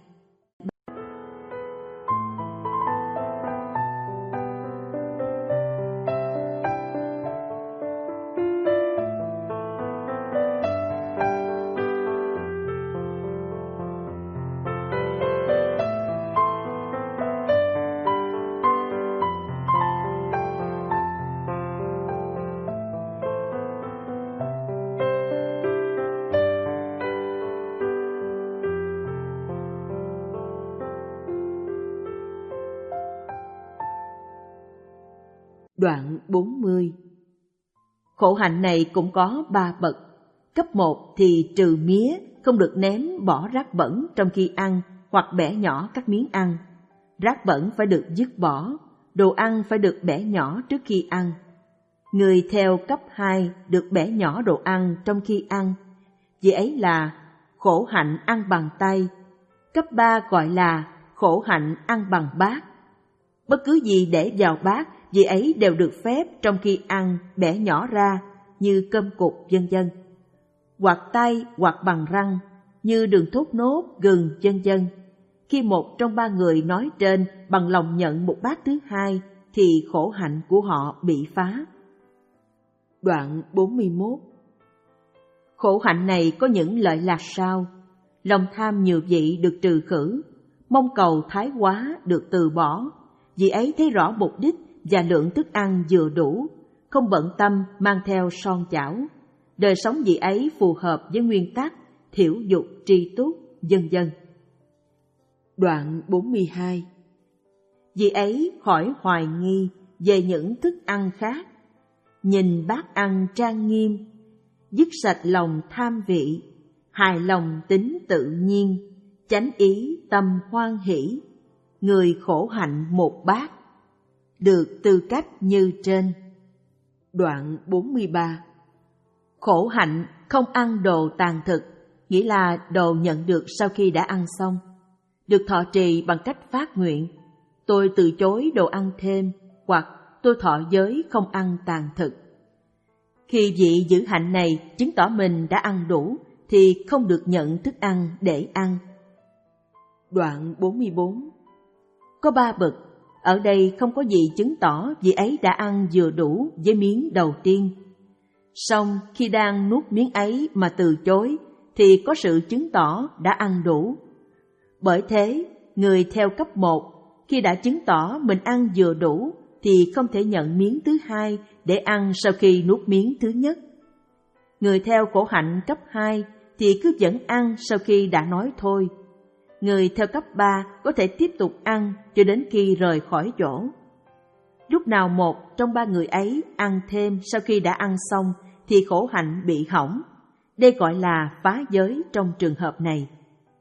Đoạn bốn mươi. Khổ hạnh này cũng có ba bậc. Cấp một thì trừ mía, không được ném bỏ rác bẩn trong khi ăn hoặc bẻ nhỏ các miếng ăn. Rác bẩn phải được dứt bỏ, đồ ăn phải được bẻ nhỏ trước khi ăn. Người theo cấp hai được bẻ nhỏ đồ ăn trong khi ăn. Vì ấy là khổ hạnh ăn bằng tay. Cấp ba gọi là khổ hạnh ăn bằng bát. Bất cứ gì để vào bát, vì ấy đều được phép trong khi ăn bẻ nhỏ ra như cơm cục vân vân, hoặc tay hoặc bằng răng như đường thốt nốt, gừng vân vân. Khi một trong ba người nói trên bằng lòng nhận một bát thứ hai thì khổ hạnh của họ bị phá. Đoạn bốn mươi mốt. Khổ hạnh này có những lợi lạc sau: lòng tham nhiều vị được trừ khử, mong cầu thái quá được từ bỏ, vì ấy thấy rõ mục đích và lượng thức ăn vừa đủ, không bận tâm mang theo son chảo. Đời sống vị ấy phù hợp với nguyên tắc thiểu dục tri túc, vân vân. Đoạn bốn mươi hai. Vị ấy khỏi hoài nghi về những thức ăn khác, nhìn bát ăn trang nghiêm, dứt sạch lòng tham vị, hài lòng tính tự nhiên, chánh ý tâm hoan hỷ, người khổ hạnh một bát, được tư cách như trên. Đoạn bốn mươi ba. Khổ hạnh không ăn đồ tàn thực, nghĩa là đồ nhận được sau khi đã ăn xong, được thọ trì bằng cách phát nguyện: tôi từ chối đồ ăn thêm, hoặc tôi thọ giới không ăn tàn thực. Khi vị giữ hạnh này chứng tỏ mình đã ăn đủ thì không được nhận thức ăn để ăn. Đoạn bốn mươi bốn. Có ba bậc. Ở đây không có gì chứng tỏ vị ấy đã ăn vừa đủ với miếng đầu tiên. Song khi đang nuốt miếng ấy mà từ chối thì có sự chứng tỏ đã ăn đủ. Bởi thế, người theo cấp một khi đã chứng tỏ mình ăn vừa đủ thì không thể nhận miếng thứ hai để ăn sau khi nuốt miếng thứ nhất. Người theo khổ hạnh cấp hai thì cứ vẫn ăn sau khi đã nói thôi. Người theo cấp ba có thể tiếp tục ăn cho đến khi rời khỏi chỗ. Lúc nào một trong ba người ấy ăn thêm sau khi đã ăn xong thì khổ hạnh bị hỏng. Đây gọi là phá giới trong trường hợp này.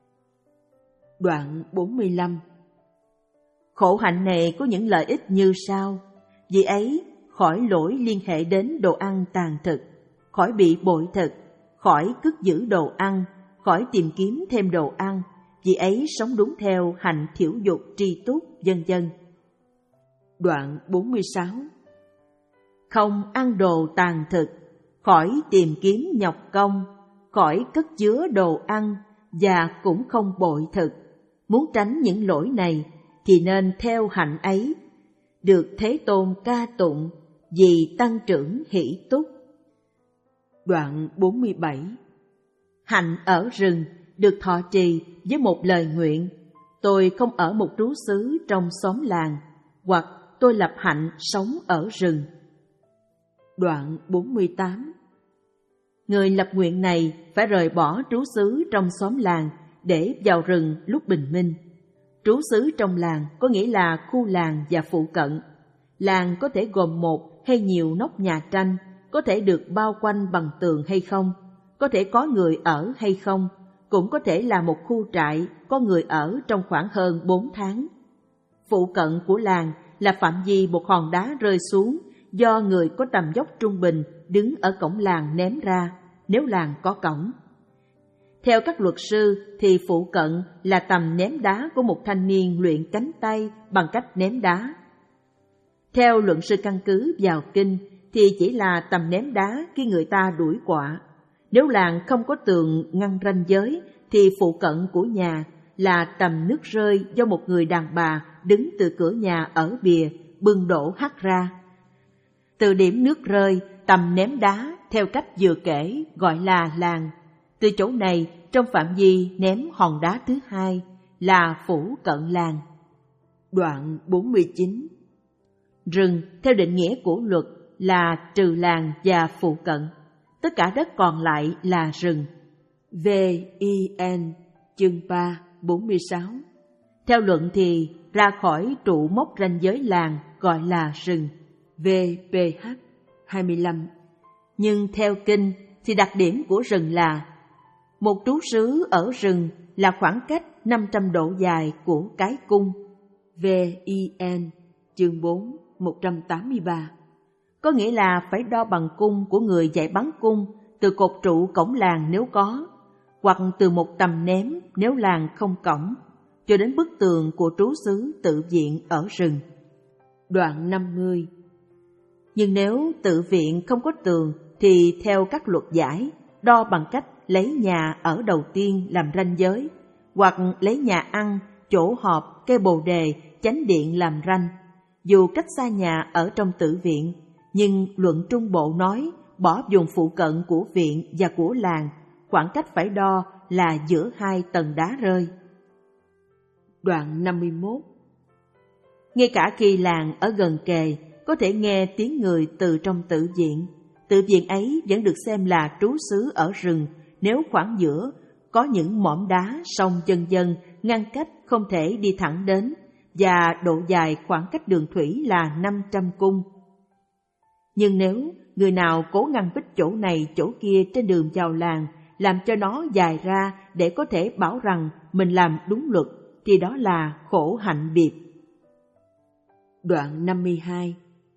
Đoạn bốn mươi lăm. Khổ hạnh này có những lợi ích như sau: vì ấy khỏi lỗi liên hệ đến đồ ăn tàn thực, khỏi bị bội thực, khỏi cất giữ đồ ăn, khỏi tìm kiếm thêm đồ ăn, vì ấy sống đúng theo hạnh thiểu dục tri túc, vân vân. Đoạn bốn mươi sáu. Không ăn đồ tàn thực, khỏi tìm kiếm nhọc công, khỏi cất chứa đồ ăn và cũng không bội thực. Muốn tránh những lỗi này thì nên theo hạnh ấy, được Thế Tôn ca tụng vì tăng trưởng hỷ túc. Đoạn bốn mươi bảy. Hạnh ở rừng được thọ trì với một lời nguyện: tôi không ở một trú xứ trong xóm làng, hoặc tôi lập hạnh sống ở rừng. Đoạn bốn mươi tám. Người lập nguyện này phải rời bỏ trú xứ trong xóm làng để vào rừng lúc bình minh. Trú xứ trong làng có nghĩa là khu làng và phụ cận. Làng có thể gồm một hay nhiều nóc nhà tranh, có thể được bao quanh bằng tường hay không, có thể có người ở hay không, cũng có thể là một khu trại có người ở trong khoảng hơn bốn tháng. Phụ cận của làng là phạm vi một hòn đá rơi xuống do người có tầm vóc trung bình đứng ở cổng làng ném ra, nếu làng có cổng. Theo các luật sư thì phụ cận là tầm ném đá của một thanh niên luyện cánh tay bằng cách ném đá. Theo luận sư căn cứ vào kinh thì chỉ là tầm ném đá khi người ta đuổi quạ. Nếu làng không có tường ngăn ranh giới thì phụ cận của nhà là tầm nước rơi do một người đàn bà đứng từ cửa nhà ở bìa bưng đổ hắt ra. Từ điểm nước rơi, tầm ném đá theo cách vừa kể gọi là làng. Từ chỗ này trong phạm vi ném hòn đá thứ hai là phủ cận làng. Đoạn bốn mươi chín. Rừng theo định nghĩa của luật là trừ làng và phụ cận. Tất cả đất còn lại là rừng. V I N chương ba bốn mươi sáu. Theo luận thì ra khỏi trụ mốc ranh giới làng gọi là rừng. V P H hai mươi lăm. Nhưng theo kinh thì đặc điểm của rừng là một trú xứ ở rừng là khoảng cách năm trăm độ dài của cái cung. V I N chương bốn một trăm tám mươi ba. Có nghĩa là phải đo bằng cung của người dạy bắn cung từ cột trụ cổng làng nếu có, hoặc từ một tầm ném nếu làng không cổng, cho đến bức tường của trú xứ tự viện ở rừng. Đoạn năm mươi. Nhưng nếu tự viện không có tường thì theo các luật giải, đo bằng cách lấy nhà ở đầu tiên làm ranh giới, hoặc lấy nhà ăn, chỗ họp, cây bồ đề, chánh điện làm ranh. Dù cách xa nhà ở trong tự viện, nhưng luận Trung Bộ nói bỏ vùng phụ cận của viện và của làng, khoảng cách phải đo là giữa hai tầng đá rơi. Đoạn năm mươi mốt. Ngay cả khi làng ở gần kề, có thể nghe tiếng người từ trong tự viện. Tự viện ấy vẫn được xem là trú xứ ở rừng nếu khoảng giữa có những mỏm đá sông vân vân ngăn cách không thể đi thẳng đến, và độ dài khoảng cách đường thủy là năm trăm cung. Nhưng nếu người nào cố ngăn bích chỗ này chỗ kia trên đường vào làng, làm cho nó dài ra để có thể bảo rằng mình làm đúng luật, thì đó là khổ hạnh biệt. Đoạn năm mươi hai.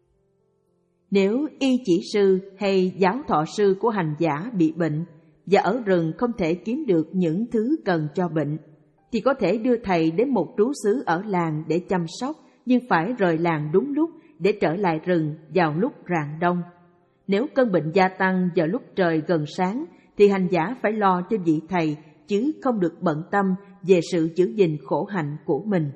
Nếu y chỉ sư hay giáo thọ sư của hành giả bị bệnh và ở rừng không thể kiếm được những thứ cần cho bệnh, thì có thể đưa thầy đến một trú xứ ở làng để chăm sóc, nhưng phải rời làng đúng lúc để trở lại rừng vào lúc rạng đông. Nếu cơn bệnh gia tăng vào lúc trời gần sáng, thì hành giả phải lo cho vị thầy, chứ không được bận tâm về sự giữ gìn khổ hạnh của mình.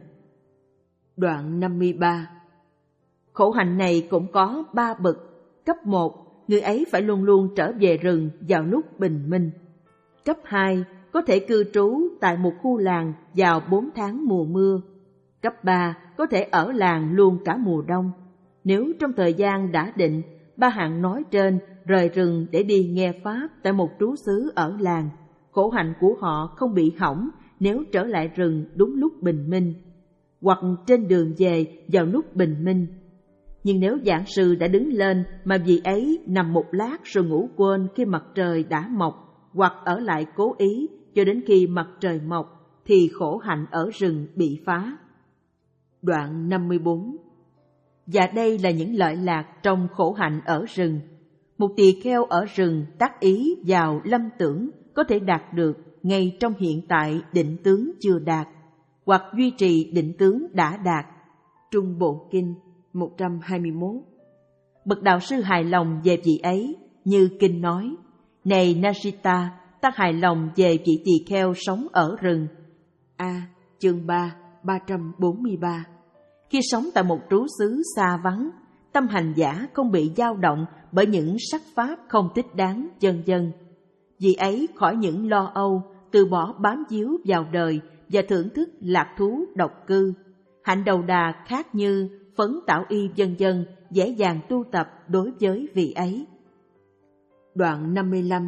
Đoạn năm mươi ba. Khổ hạnh này cũng có ba bậc. Cấp một, người ấy phải luôn luôn trở về rừng vào lúc bình minh. Cấp hai, có thể cư trú tại một khu làng vào bốn tháng mùa mưa. Cấp ba, có thể ở làng luôn cả mùa đông. Nếu trong thời gian đã định, ba hạng nói trên rời rừng để đi nghe pháp tại một trú xứ ở làng, khổ hạnh của họ không bị hỏng nếu trở lại rừng đúng lúc bình minh, hoặc trên đường về vào lúc bình minh. Nhưng nếu giảng sư đã đứng lên mà vị ấy nằm một lát rồi ngủ quên khi mặt trời đã mọc, hoặc ở lại cố ý cho đến khi mặt trời mọc, thì khổ hạnh ở rừng bị phá. Đoạn năm mươi bốn. Và đây là những lợi lạc trong khổ hạnh ở rừng. Một tỳ kheo ở rừng tác ý vào lâm tưởng có thể đạt được ngay trong hiện tại định tướng chưa đạt, hoặc duy trì định tướng đã đạt. Trung Bộ Kinh một trăm hai mươi mốt. Bậc đạo sư hài lòng về vị ấy, như kinh nói: Này Nashita, ta hài lòng về vị tỳ kheo sống ở rừng. A. Chương ba, ba trăm bốn mươi ba. Khi sống tại một trú xứ xa vắng, tâm hành giả không bị dao động bởi những sắc pháp không thích đáng, vân vân. Vì ấy khỏi những lo âu, từ bỏ bám víu vào đời và thưởng thức lạc thú độc cư. Hạnh đầu đà khác như phấn tạo y vân vân dễ dàng tu tập đối với vị ấy. Đoạn năm mươi lăm.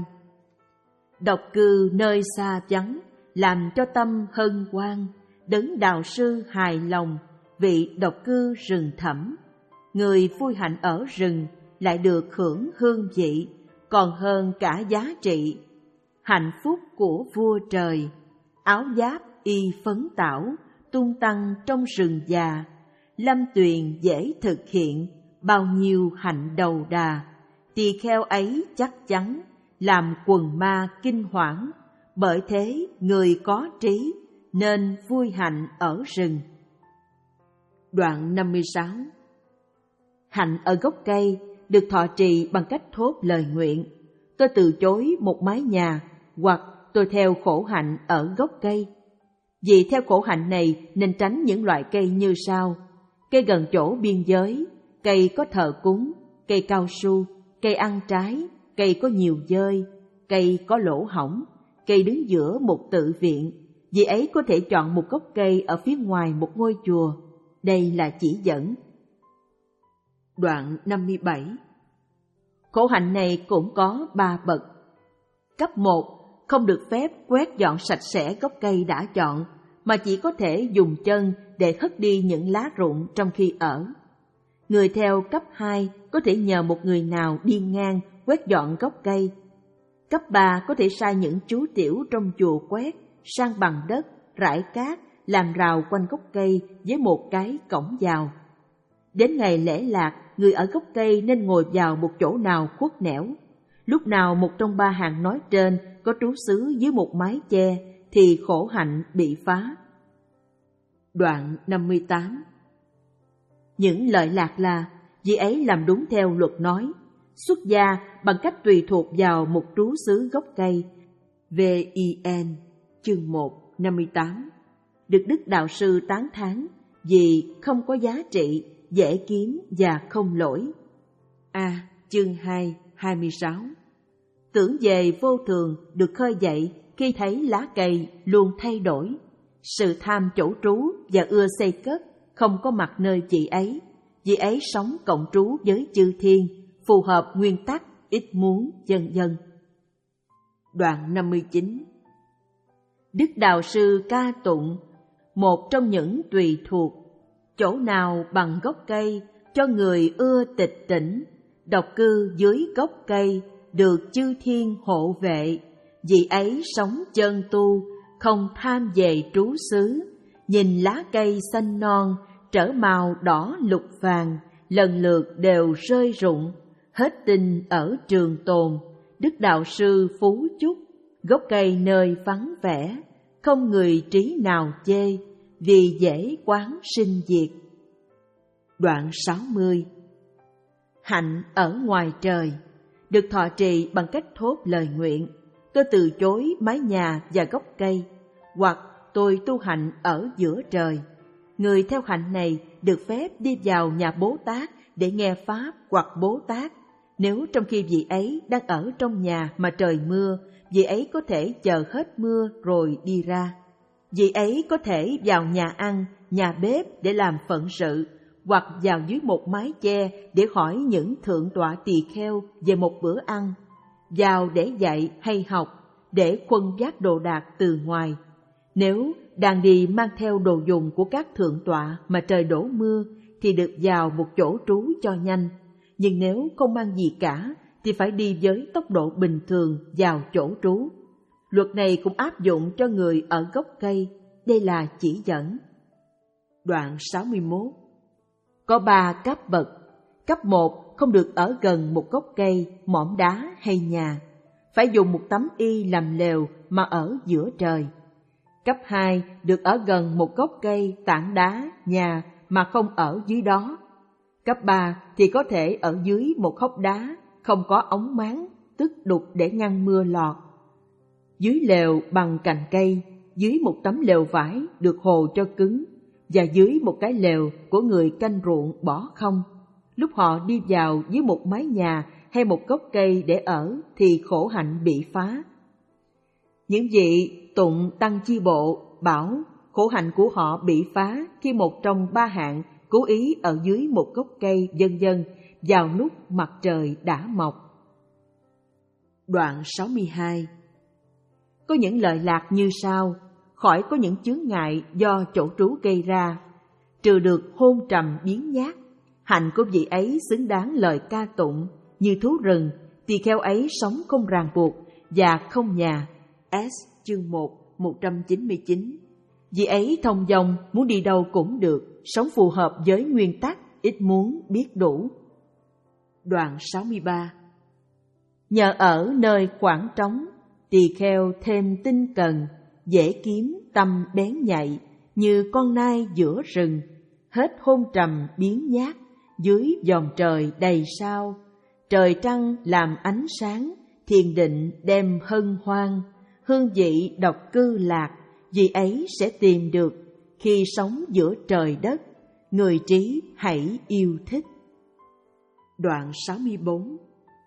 Độc cư nơi xa vắng, làm cho tâm hân hoan, đấng đạo sư hài lòng, vị độc cư rừng thẳm. Người vui hạnh ở rừng lại được hưởng hương vị, còn hơn cả giá trị. Hạnh phúc của vua trời, áo giáp y phấn tảo, tung tăng trong rừng già. Lâm tuyền dễ thực hiện, bao nhiêu hạnh đầu đà. Tỳ kheo ấy chắc chắn, làm quần ma kinh hoảng, bởi thế người có trí nên vui hạnh ở rừng. Đoạn năm mươi sáu. Hạnh ở gốc cây được thọ trì bằng cách thốt lời nguyện: tôi từ chối một mái nhà, hoặc tôi theo khổ hạnh ở gốc cây. Vì theo khổ hạnh này nên tránh những loại cây như sau: cây gần chỗ biên giới, cây có thờ cúng, cây cao su, cây ăn trái, cây có nhiều dơi, cây có lỗ hổng, cây đứng giữa một tự viện. Vì ấy có thể chọn một gốc cây ở phía ngoài một ngôi chùa. Đây là chỉ dẫn. Đoạn năm mươi bảy. Khổ hạnh này cũng có ba bậc. Cấp một, không được phép quét dọn sạch sẽ gốc cây đã chọn, mà chỉ có thể dùng chân để hất đi những lá rụng trong khi ở. Người theo cấp hai có thể nhờ một người nào đi ngang quét dọn gốc cây. Cấp ba có thể sai những chú tiểu trong chùa quét, san bằng đất, rải cát, làm rào quanh gốc cây với một cái cổng vào. Đến ngày lễ lạc, người ở gốc cây nên ngồi vào một chỗ nào khuất nẻo. Lúc nào một trong ba hàng nói trên có trú xứ dưới một mái che thì khổ hạnh bị phá. Đoạn năm mươi tám. Những lợi lạc là vì ấy làm đúng theo luật nói, xuất gia bằng cách tùy thuộc vào một trú xứ gốc cây. vê i en chương một năm mươi tám. Được Đức Đạo Sư tán thán vì không có giá trị, dễ kiếm và không lỗi. A. Chương hai hai mươi sáu. Tưởng về vô thường được khơi dậy khi thấy lá cây luôn thay đổi. Sự tham chỗ trú và ưa xây cất không có mặt nơi chị ấy. Vì ấy sống cộng trú với chư thiên, phù hợp nguyên tắc, ít muốn, vân vân. Đoạn năm mươi chín. Đức Đạo Sư ca tụng một trong những tùy thuộc: chỗ nào bằng gốc cây cho người ưa tịch tỉnh, độc cư dưới gốc cây được chư thiên hộ vệ. Vì ấy sống chân tu, không tham về trú xứ, nhìn lá cây xanh non trở màu đỏ lục vàng, lần lượt đều rơi rụng, hết tinh ở trường tồn. Đức Đạo Sư phú chúc, gốc cây nơi vắng vẻ, không người trí nào chê, vì dễ quán sinh diệt. Đoạn sáu mươi. Hạnh ở ngoài trời được thọ trì bằng cách thốt lời nguyện: tôi từ chối mái nhà và gốc cây, hoặc tôi tu hạnh ở giữa trời. Người theo hạnh này được phép đi vào nhà Bố Tát để nghe Pháp hoặc Bố Tát. Nếu trong khi vị ấy đang ở trong nhà mà trời mưa, vị ấy có thể chờ hết mưa rồi đi ra. Vị ấy có thể vào nhà ăn, nhà bếp để làm phận sự, hoặc vào dưới một mái che để hỏi những thượng tọa tỳ kheo về một bữa ăn, vào để dạy hay học, để khuân vác đồ đạc từ ngoài. Nếu đang đi mang theo đồ dùng của các thượng tọa mà trời đổ mưa thì được vào một chỗ trú cho nhanh, nhưng nếu không mang gì cả thì phải đi với tốc độ bình thường vào chỗ trú. Luật này cũng áp dụng cho người ở gốc cây. Đây là chỉ dẫn. Đoạn sáu mươi mốt. Có ba cấp bậc. Cấp một, không được ở gần một gốc cây, mỏm đá hay nhà, phải dùng một tấm y làm lều mà ở giữa trời. Cấp hai, được ở gần một gốc cây, tảng đá, nhà mà không ở dưới đó. Cấp ba thì có thể ở dưới một hốc đá, không có ống máng, tức đục để ngăn mưa lọt. Dưới lều bằng cành cây, dưới một tấm lều vải được hồ cho cứng, và dưới một cái lều của người canh ruộng bỏ không. Lúc họ đi vào dưới một mái nhà hay một gốc cây để ở thì khổ hạnh bị phá. Những vị tụng tăng chi bộ bảo khổ hạnh của họ bị phá khi một trong ba hạng cố ý ở dưới một gốc cây vân vân vào lúc mặt trời đã mọc. Đoạn sáu mươi hai. Có những lợi lạc như sau: khỏi có những chướng ngại do chỗ trú gây ra, trừ được hôn trầm biến nhát. Hạnh của vị ấy xứng đáng lời ca tụng, như thú rừng, tỳ kheo ấy sống không ràng buộc và không nhà. S chương một, một trăm chín mươi chín. Vị ấy thông dong, muốn đi đâu cũng được, sống phù hợp với nguyên tắc, ít muốn biết đủ. Đoạn sáu mươi ba. Nhờ ở nơi khoảng trống, Tỳ kheo thêm tinh cần, dễ kiếm tâm bén nhạy, như con nai giữa rừng, hết hôn trầm biến nhát, dưới vòng trời đầy sao. Trời trăng làm ánh sáng, thiền định đem hân hoan, hương vị độc cư lạc, vì ấy sẽ tìm được khi sống giữa trời đất, người trí hãy yêu thích. Đoạn sáu mươi bốn.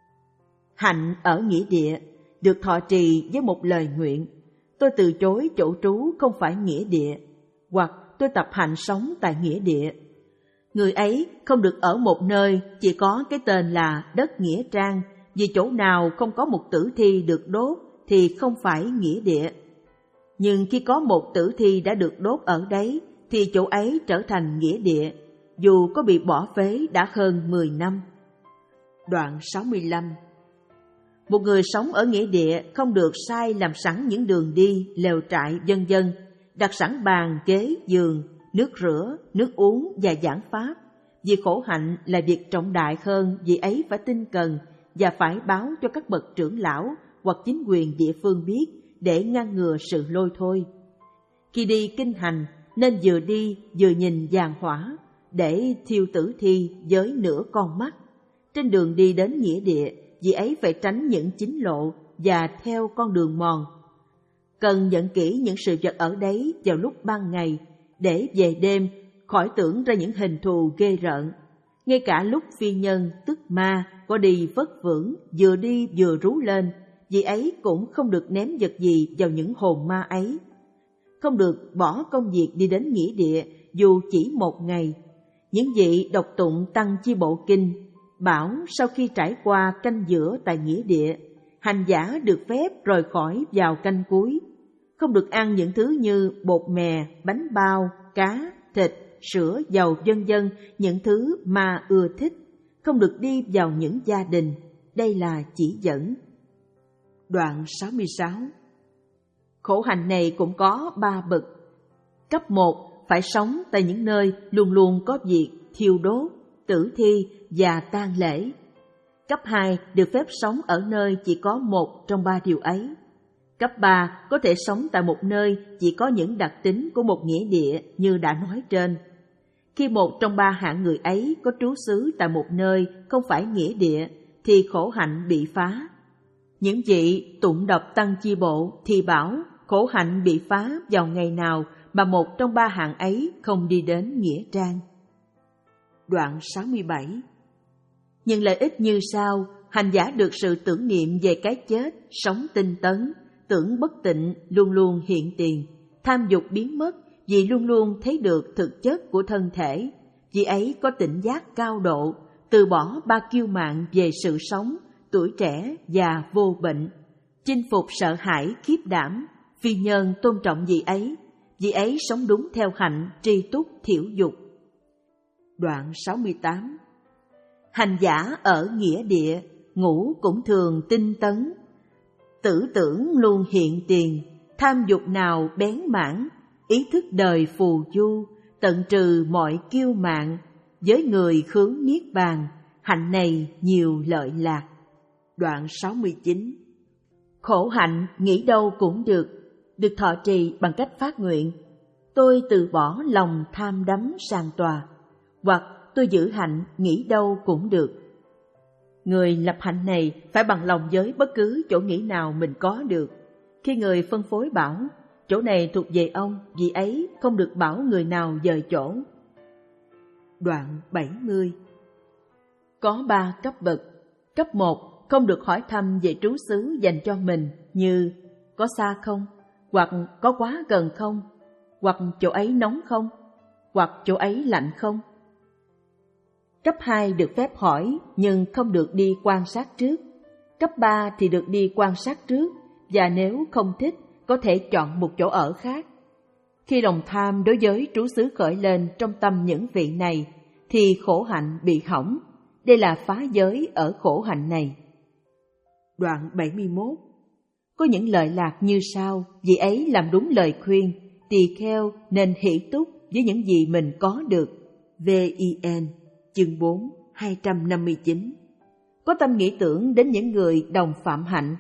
Hạnh ở nghĩa địa được thọ trì với một lời nguyện: tôi từ chối chỗ trú không phải nghĩa địa, hoặc tôi tập hạnh sống tại nghĩa địa. Người ấy không được ở một nơi chỉ có cái tên là đất nghĩa trang, vì chỗ nào không có một tử thi được đốt thì không phải nghĩa địa. Nhưng khi có một tử thi đã được đốt ở đấy thì chỗ ấy trở thành nghĩa địa, dù có bị bỏ phế đã hơn mười năm. Đoạn sáu mươi lăm. Một người sống ở nghĩa địa không được sai làm sẵn những đường đi, lều trại vân vân, đặt sẵn bàn, ghế, giường, nước rửa, nước uống và giảng pháp. Vì khổ hạnh là việc trọng đại hơn, vì ấy phải tinh cần và phải báo cho các bậc trưởng lão hoặc chính quyền địa phương biết để ngăn ngừa sự lôi thôi. Khi đi kinh hành nên vừa đi vừa nhìn giàn hỏa để thiêu tử thi với nửa con mắt. Trên đường đi đến nghĩa địa, vì ấy phải tránh những chính lộ và theo con đường mòn. Cần nhận kỹ những sự vật ở đấy vào lúc ban ngày, để về đêm khỏi tưởng ra những hình thù ghê rợn. Ngay cả lúc phi nhân tức ma có đi vất vưởng, vừa đi vừa rú lên, vì ấy cũng không được ném vật gì vào những hồn ma ấy. Không được bỏ công việc đi đến nghĩa địa dù chỉ một ngày. Những vị đọc tụng tăng chi bộ kinh bảo sau khi trải qua canh giữa tại nghĩa địa, hành giả được phép rời khỏi vào canh cuối. Không được ăn những thứ như bột mè, bánh bao, cá, thịt, sữa, dầu vân vân, những thứ ma ưa thích. Không được đi vào những gia đình. Đây là chỉ dẫn. Đoạn sáu mươi sáu. Khổ hạnh này cũng có ba bậc. Cấp một phải sống tại những nơi luôn luôn có việc thiêu đốt, tử thi và tang lễ. Cấp hai được phép sống ở nơi chỉ có một trong ba điều ấy. Cấp ba có thể sống tại một nơi chỉ có những đặc tính của một nghĩa địa như đã nói trên. Khi một trong ba hạng người ấy có trú xứ tại một nơi không phải nghĩa địa thì khổ hạnh bị phá. Những vị tụng đọc tăng chi bộ thì bảo khổ hạnh bị phá vào ngày nào mà một trong ba hạng ấy không đi đến nghĩa trang. Đoạn sáu mươi bảy. Nhưng lợi ích như sau: hành giả được sự tưởng niệm về cái chết, sống tinh tấn, tưởng bất tịnh luôn luôn hiện tiền, tham dục biến mất vì luôn luôn thấy được thực chất của thân thể. Vì ấy có tỉnh giác cao độ, từ bỏ ba kiêu mạn về sự sống, tuổi trẻ và vô bệnh, chinh phục sợ hãi khiếp đảm, phi nhân tôn trọng vị ấy. Vì ấy sống đúng theo hạnh, tri túc thiểu dục. Đoạn sáu mươi tám. Hành giả ở nghĩa địa, ngủ cũng thường tinh tấn, tử tưởng luôn hiện tiền, tham dục nào bén mãn, ý thức đời phù du, tận trừ mọi kiêu mạn, với người hướng niết bàn, hạnh này nhiều lợi lạc. Đoạn sáu mươi chín. Khổ hạnh nghĩ đâu cũng được, được thọ trì bằng cách phát nguyện: tôi từ bỏ lòng tham đắm sàn tòa, hoặc tôi giữ hạnh nghĩ đâu cũng được. Người lập hạnh này phải bằng lòng với bất cứ chỗ nghĩ nào mình có được. Khi người phân phối bảo chỗ này thuộc về ông, vì ấy không được bảo người nào dời chỗ. Đoạn bảy mươi. Có ba cấp bậc. Cấp một không được hỏi thăm về trú xứ dành cho mình, như có xa không, hoặc có quá gần không, hoặc chỗ ấy nóng không, hoặc chỗ ấy lạnh không. Cấp hai được phép hỏi nhưng không được đi quan sát trước. Cấp ba thì được đi quan sát trước, và nếu không thích có thể chọn một chỗ ở khác. Khi lòng tham đối với trú xứ khởi lên trong tâm những vị này thì khổ hạnh bị hỏng. Đây là phá giới ở khổ hạnh này. Đoạn bảy mươi mốt. Có những lợi lạc như sau: vì ấy làm đúng lời khuyên, tỳ kheo nên hỷ túc với những gì mình có được. vê i en chương bốn, hai trăm năm mươi chín. Có tâm nghĩ tưởng đến những người đồng phạm hạnh,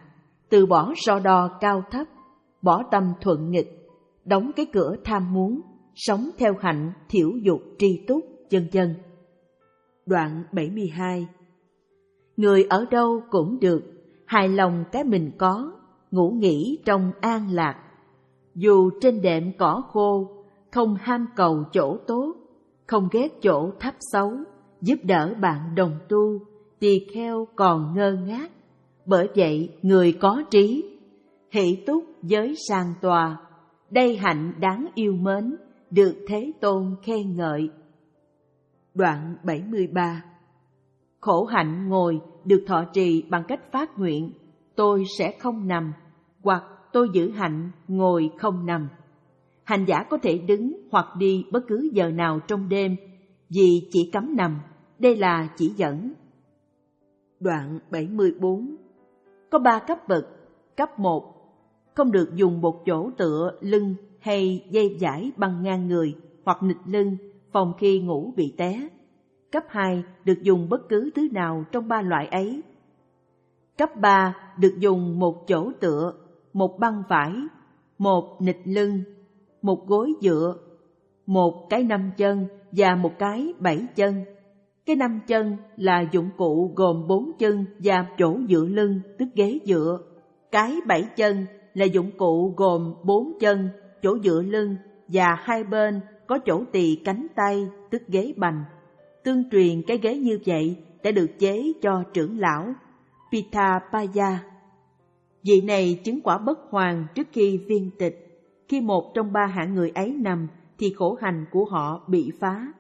từ bỏ so đo cao thấp, bỏ tâm thuận nghịch, đóng cái cửa tham muốn, sống theo hạnh thiểu dục tri túc, vân vân. Đoạn bảy mươi hai. Người ở đâu cũng được, hài lòng cái mình có, ngủ nghỉ trong an lạc. Dù trên đệm cỏ khô, không ham cầu chỗ tốt, không ghét chỗ thấp xấu, giúp đỡ bạn đồng tu, tỳ kheo còn ngơ ngác. Bởi vậy người có trí, hỷ túc giới sang tòa, đây hạnh đáng yêu mến, được Thế Tôn khen ngợi. Đoạn bảy mươi ba. Khổ hạnh ngồi được thọ trì bằng cách phát nguyện, tôi sẽ không nằm, hoặc tôi giữ hạnh ngồi không nằm. Hành giả có thể đứng hoặc đi bất cứ giờ nào trong đêm, vì chỉ cấm nằm, đây là chỉ dẫn. Đoạn bảy mươi bốn. Có ba cấp bậc. Cấp một, không được dùng một chỗ tựa lưng hay dây dải băng ngang người hoặc nịt lưng phòng khi ngủ bị té. Cấp hai, được dùng bất cứ thứ nào trong ba loại ấy. Cấp ba, được dùng một chỗ tựa, một băng vải, một nịt lưng, một gối dựa, một cái năm chân và một cái bảy chân. Cái năm chân là dụng cụ gồm bốn chân và chỗ dựa lưng, tức ghế dựa. Cái bảy chân là dụng cụ gồm bốn chân, chỗ dựa lưng và hai bên có chỗ tỳ cánh tay, tức ghế bành. Tương truyền cái ghế như vậy đã được chế cho trưởng lão Pitapaya. Vị này chứng quả bất hoàn trước khi viên tịch. Khi một trong ba hạng người ấy nằm thì khổ hành của họ bị phá.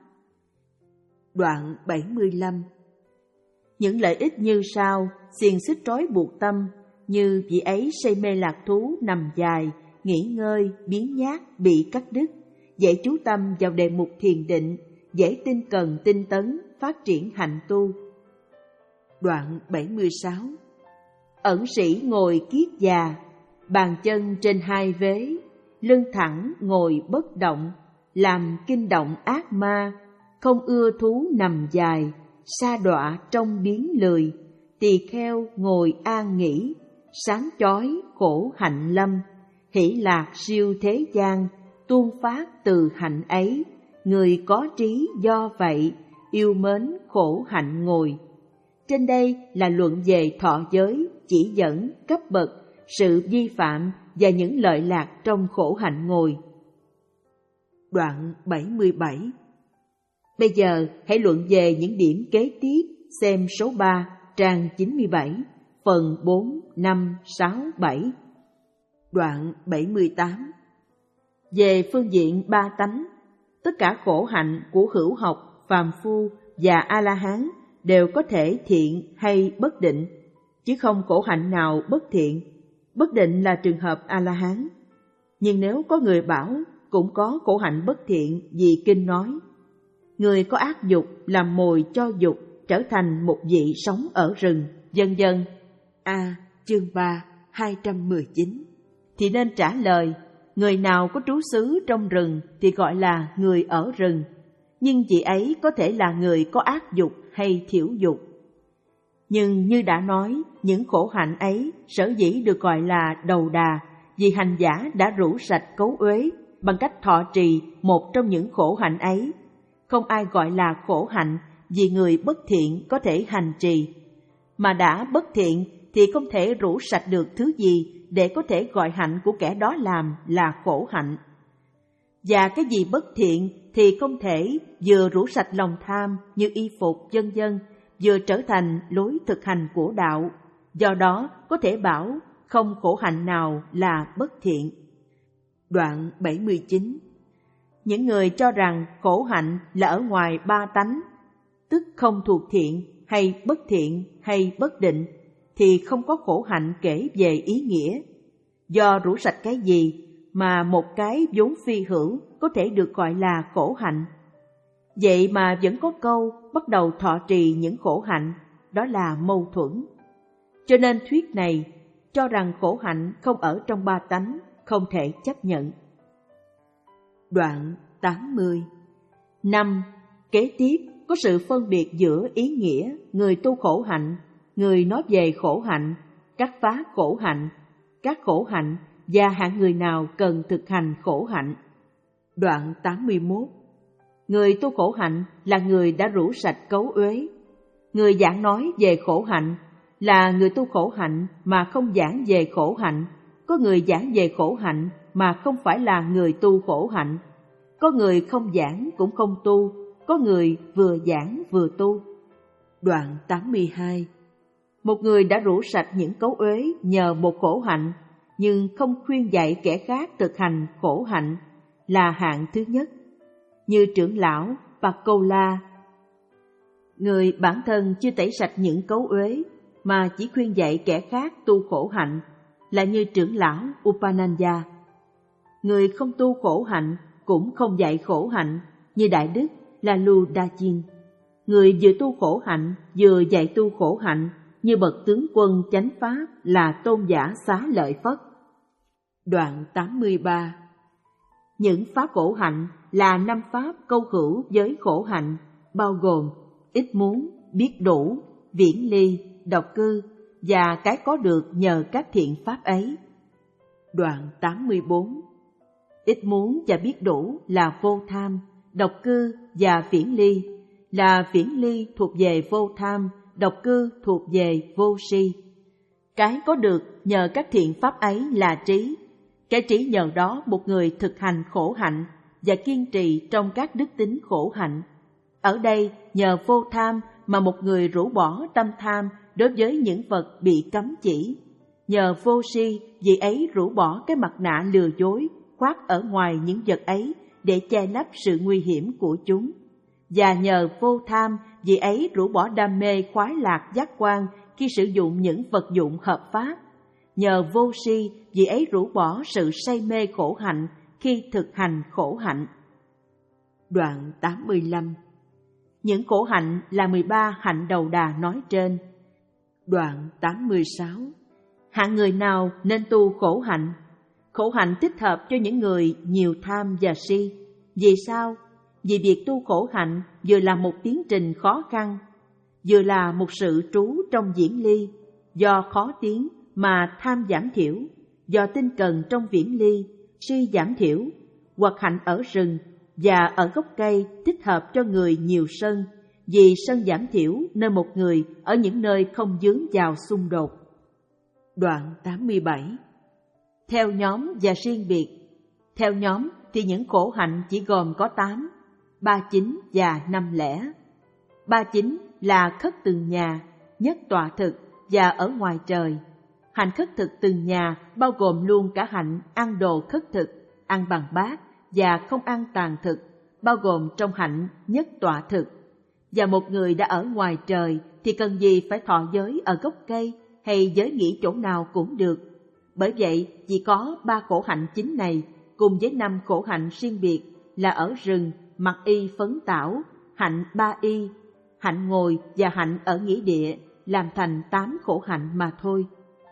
Đoạn bảy mươi lăm. Những lợi ích như sau, xiềng xích trói buộc tâm, như vị ấy say mê lạc thú nằm dài, nghỉ ngơi, biến nhát, bị cắt đứt, dễ chú tâm vào đề mục thiền định, dễ tinh cần tinh tấn, phát triển hạnh tu. Đoạn bảy mươi sáu. Ẩn sĩ ngồi kiết già, bàn chân trên hai vế, lưng thẳng ngồi bất động, làm kinh động ác ma, không ưa thú nằm dài, sa đọa trong biến lười, tỳ kheo ngồi an nghỉ, sáng chói khổ hạnh lâm, hỷ lạc siêu thế gian, tuôn phát từ hạnh ấy, người có trí do vậy, yêu mến khổ hạnh ngồi. Trên đây là luận về thọ giới, chỉ dẫn, cấp bậc, sự vi phạm và những lợi lạc trong khổ hạnh ngồi. Đoạn bảy mươi bảy. Bây giờ hãy luận về những điểm kế tiếp, xem số ba, trang chín mươi bảy, phần bốn, năm, sáu, bảy. Đoạn bảy mươi tám. Về phương diện ba tánh, tất cả khổ hạnh của hữu học, phàm phu và A-la-hán đều có thể thiện hay bất định, chứ không khổ hạnh nào bất thiện. Bất định là trường hợp A-la-hán. Nhưng nếu có người bảo cũng có khổ hạnh bất thiện, vì kinh nói, người có ác dục làm mồi cho dục, trở thành một vị sống ở rừng, vân vân. A. Chương ba, hai trăm mười chín. Thì nên trả lời, người nào có trú xứ trong rừng thì gọi là người ở rừng, nhưng vị ấy có thể là người có ác dục hay thiểu dục. Nhưng như đã nói, những khổ hạnh ấy sở dĩ được gọi là đầu đà, vì hành giả đã rũ sạch cấu uế bằng cách thọ trì một trong những khổ hạnh ấy. Không ai gọi là khổ hạnh vì người bất thiện có thể hành trì, mà đã bất thiện thì không thể rũ sạch được thứ gì để có thể gọi hạnh của kẻ đó làm là khổ hạnh. Và cái gì bất thiện thì không thể vừa rũ sạch lòng tham như y phục vân vân, vừa trở thành lối thực hành của đạo. Do đó có thể bảo không khổ hạnh nào là bất thiện. Đoạn bảy mươi chín. Những người cho rằng khổ hạnh là ở ngoài ba tánh, tức không thuộc thiện hay bất thiện hay bất định, thì không có khổ hạnh kể về ý nghĩa. Do rũ sạch cái gì mà một cái vốn phi hữu có thể được gọi là khổ hạnh. Vậy mà vẫn có câu bắt đầu thọ trì những khổ hạnh, đó là mâu thuẫn. Cho nên thuyết này cho rằng khổ hạnh không ở trong ba tánh, không thể chấp nhận. Đoạn tám mươi. Năm. Kế tiếp có sự phân biệt giữa ý nghĩa người tu khổ hạnh, người nói về khổ hạnh, cắt phá khổ hạnh các khổ hạnh và hạng người nào cần thực hành khổ hạnh. Đoạn tám mươi mốt. Người tu khổ hạnh là người đã rũ sạch cấu uế. Người giảng nói về khổ hạnh là người tu khổ hạnh mà không giảng về khổ hạnh. Có người giảng về khổ hạnh mà không phải là người tu khổ hạnh. Có người không giảng cũng không tu, có người vừa giảng vừa tu. Đoạn tám mươi hai. Một người đã rũ sạch những cấu uế nhờ một khổ hạnh, nhưng không khuyên dạy kẻ khác thực hành khổ hạnh là hạng thứ nhất. Như trưởng lão Pakola, người bản thân chưa tẩy sạch những cấu uế mà chỉ khuyên dạy kẻ khác tu khổ hạnh là như trưởng lão Upananda. Người không tu khổ hạnh cũng không dạy khổ hạnh như Đại Đức Lalu Dachin. Người vừa tu khổ hạnh vừa dạy tu khổ hạnh như bậc tướng quân chánh pháp là Tôn giả Xá Lợi Phất. Đoạn tám mươi ba. Những pháp khổ hạnh là năm pháp câu hữu với khổ hạnh, bao gồm ít muốn, biết đủ, viễn ly, độc cư và cái có được nhờ các thiện pháp ấy. Đoạn tám mươi bốn. Ít muốn và biết đủ là vô tham, độc cư và viễn ly là viễn ly thuộc về vô tham, độc cư thuộc về vô si. Cái có được nhờ các thiện pháp ấy là trí. Cái trí nhờ đó một người thực hành khổ hạnh và kiên trì trong các đức tính khổ hạnh. Ở đây nhờ vô tham mà một người rũ bỏ tâm tham đối với những vật bị cấm chỉ. Nhờ vô si vì ấy rũ bỏ cái mặt nạ lừa dối khoác ở ngoài những vật ấy để che lấp sự nguy hiểm của chúng. Và nhờ vô tham vì ấy rũ bỏ đam mê khoái lạc giác quan khi sử dụng những vật dụng hợp pháp. Nhờ vô si vì ấy rũ bỏ sự say mê khổ hạnh khi thực hành khổ hạnh. Đoạn tám mươi lăm. Những khổ hạnh là mười ba hạnh đầu đà nói trên. Đoạn tám mươi sáu. Hạng người nào nên tu khổ hạnh? Khổ hạnh thích hợp cho những người nhiều tham và si. Vì sao? Vì việc tu khổ hạnh vừa là một tiến trình khó khăn, vừa là một sự trú trong viễn ly, do khó tiến mà tham giảm thiểu, do tinh cần trong viễn ly, si giảm thiểu, hoặc hạnh ở rừng và ở gốc cây thích hợp cho người nhiều sân, vì sân giảm thiểu nên một người ở những nơi không vướng vào xung đột. Đoạn tám mươi bảy. Theo nhóm và riêng biệt. Theo nhóm thì những khổ hạnh chỉ gồm có tám, ba chính và năm lẻ. Ba chính là khất từng nhà, nhất tọa thực và ở ngoài trời. Hạnh khất thực từng nhà bao gồm luôn cả hạnh ăn đồ khất thực, ăn bằng bát và không ăn tàn thực, bao gồm trong hạnh nhất tọa thực. Và một người đã ở ngoài trời thì cần gì phải thọ giới ở gốc cây hay giới nghỉ chỗ nào cũng được. Bởi vậy chỉ có ba khổ hạnh chính này cùng với năm khổ hạnh riêng biệt là ở rừng, mặc y phấn tảo, hạnh ba y, hạnh ngồi và hạnh ở nghĩa địa làm thành tám khổ hạnh mà thôi.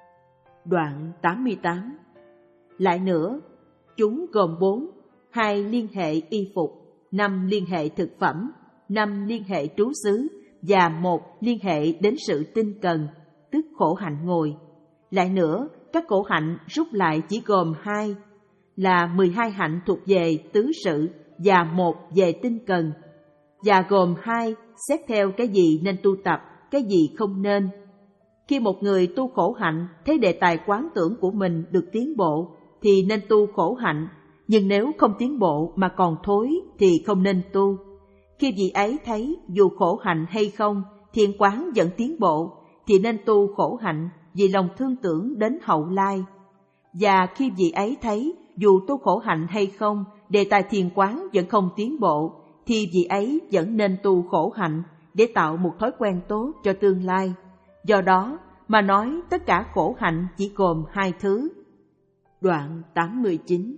Đoạn tám mươi tám. Lại nữa, chúng gồm bốn, hai liên hệ y phục, năm liên hệ thực phẩm, năm liên hệ trú xứ và một liên hệ đến sự tinh cần, tức khổ hạnh ngồi. Lại nữa, các khổ hạnh rút lại chỉ gồm hai, là mười hai hạnh thuộc về tứ sự và một về tinh cần, và gồm hai xét theo cái gì nên tu tập, cái gì không nên. Khi một người tu khổ hạnh thấy đề tài quán tưởng của mình được tiến bộ thì nên tu khổ hạnh, nhưng nếu không tiến bộ mà còn thối thì không nên tu. Khi vị ấy thấy dù khổ hạnh hay không, thiền quán vẫn tiến bộ thì nên tu khổ hạnh vì lòng thương tưởng đến hậu lai. Và khi vị ấy thấy dù tu khổ hạnh hay không, đề tài thiền quán vẫn không tiến bộ thì vị ấy vẫn nên tu khổ hạnh để tạo một thói quen tốt cho tương lai. Do đó mà nói tất cả khổ hạnh chỉ gồm hai thứ. Đoạn tám mươi chín.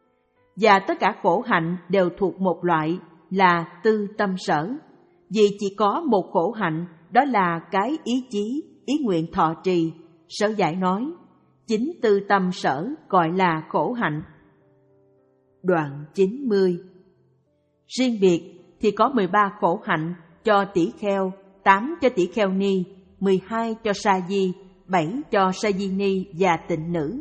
Và tất cả khổ hạnh đều thuộc một loại là tư tâm sở. Vì chỉ có một khổ hạnh, đó là cái ý chí, ý nguyện thọ trì. Sở giải nói, chính tư tâm sở gọi là khổ hạnh. Đoạn chín mươi. Riêng biệt thì có mười ba khổ hạnh cho tỷ kheo, tám cho tỷ kheo ni, mười hai cho sa di, bảy cho sa di ni và tịnh nữ,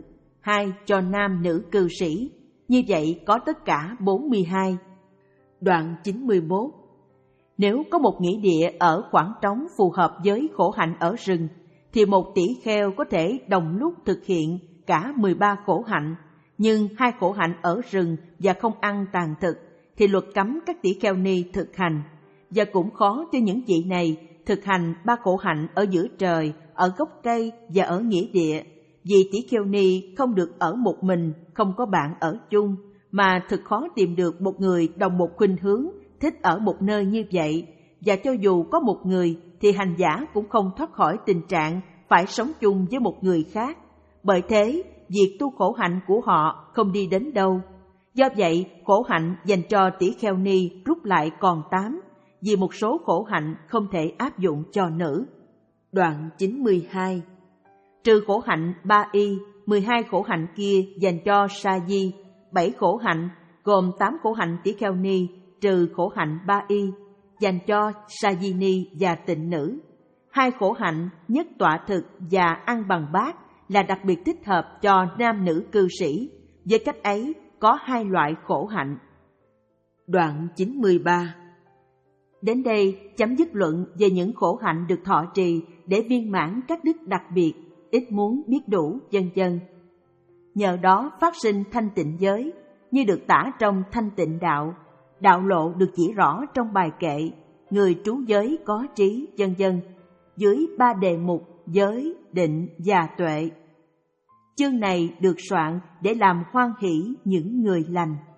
hai cho nam nữ cư sĩ. Như vậy có tất cả bốn mươi hai. Đoạn chín mươi mốt. Nếu có một nghĩa địa ở khoảng trống phù hợp với khổ hạnh ở rừng, thì một tỷ kheo có thể đồng lúc thực hiện cả mười ba khổ hạnh. Nhưng hai khổ hạnh ở rừng và không ăn tàn thực, thì luật cấm các tỷ kheo ni thực hành. Và cũng khó cho những vị này thực hành ba khổ hạnh ở giữa trời, ở gốc cây và ở nghĩa địa. Vì tỷ kheo ni không được ở một mình, không có bạn ở chung, mà thực khó tìm được một người đồng một khuynh hướng, thích ở một nơi như vậy. Và cho dù có một người, thì hành giả cũng không thoát khỏi tình trạng phải sống chung với một người khác. Bởi thế, việc tu khổ hạnh của họ không đi đến đâu. Do vậy, khổ hạnh dành cho tỷ kheo ni rút lại còn tám, vì một số khổ hạnh không thể áp dụng cho nữ. Đoạn chín mươi hai. Trừ khổ hạnh ba y, mười hai khổ hạnh kia dành cho sa di, bảy khổ hạnh gồm tám khổ hạnh tỷ kheo ni, trừ khổ hạnh ba y dành cho sa di ni và tịnh nữ. Hai khổ hạnh nhất tọa thực và ăn bằng bát là đặc biệt thích hợp cho nam nữ cư sĩ. Với cách ấy có hai loại khổ hạnh. Đoạn chín mươi ba. Đến đây chấm dứt luận về những khổ hạnh được thọ trì để viên mãn các đức đặc biệt, ít muốn biết đủ, vân vân. Nhờ đó phát sinh thanh tịnh giới, như được tả trong Thanh Tịnh Đạo. Đạo lộ được chỉ rõ trong bài kệ người trú giới có trí, vân vân, dưới ba đề mục giới, định và tuệ. Chương này được soạn để làm hoan hỷ những người lành.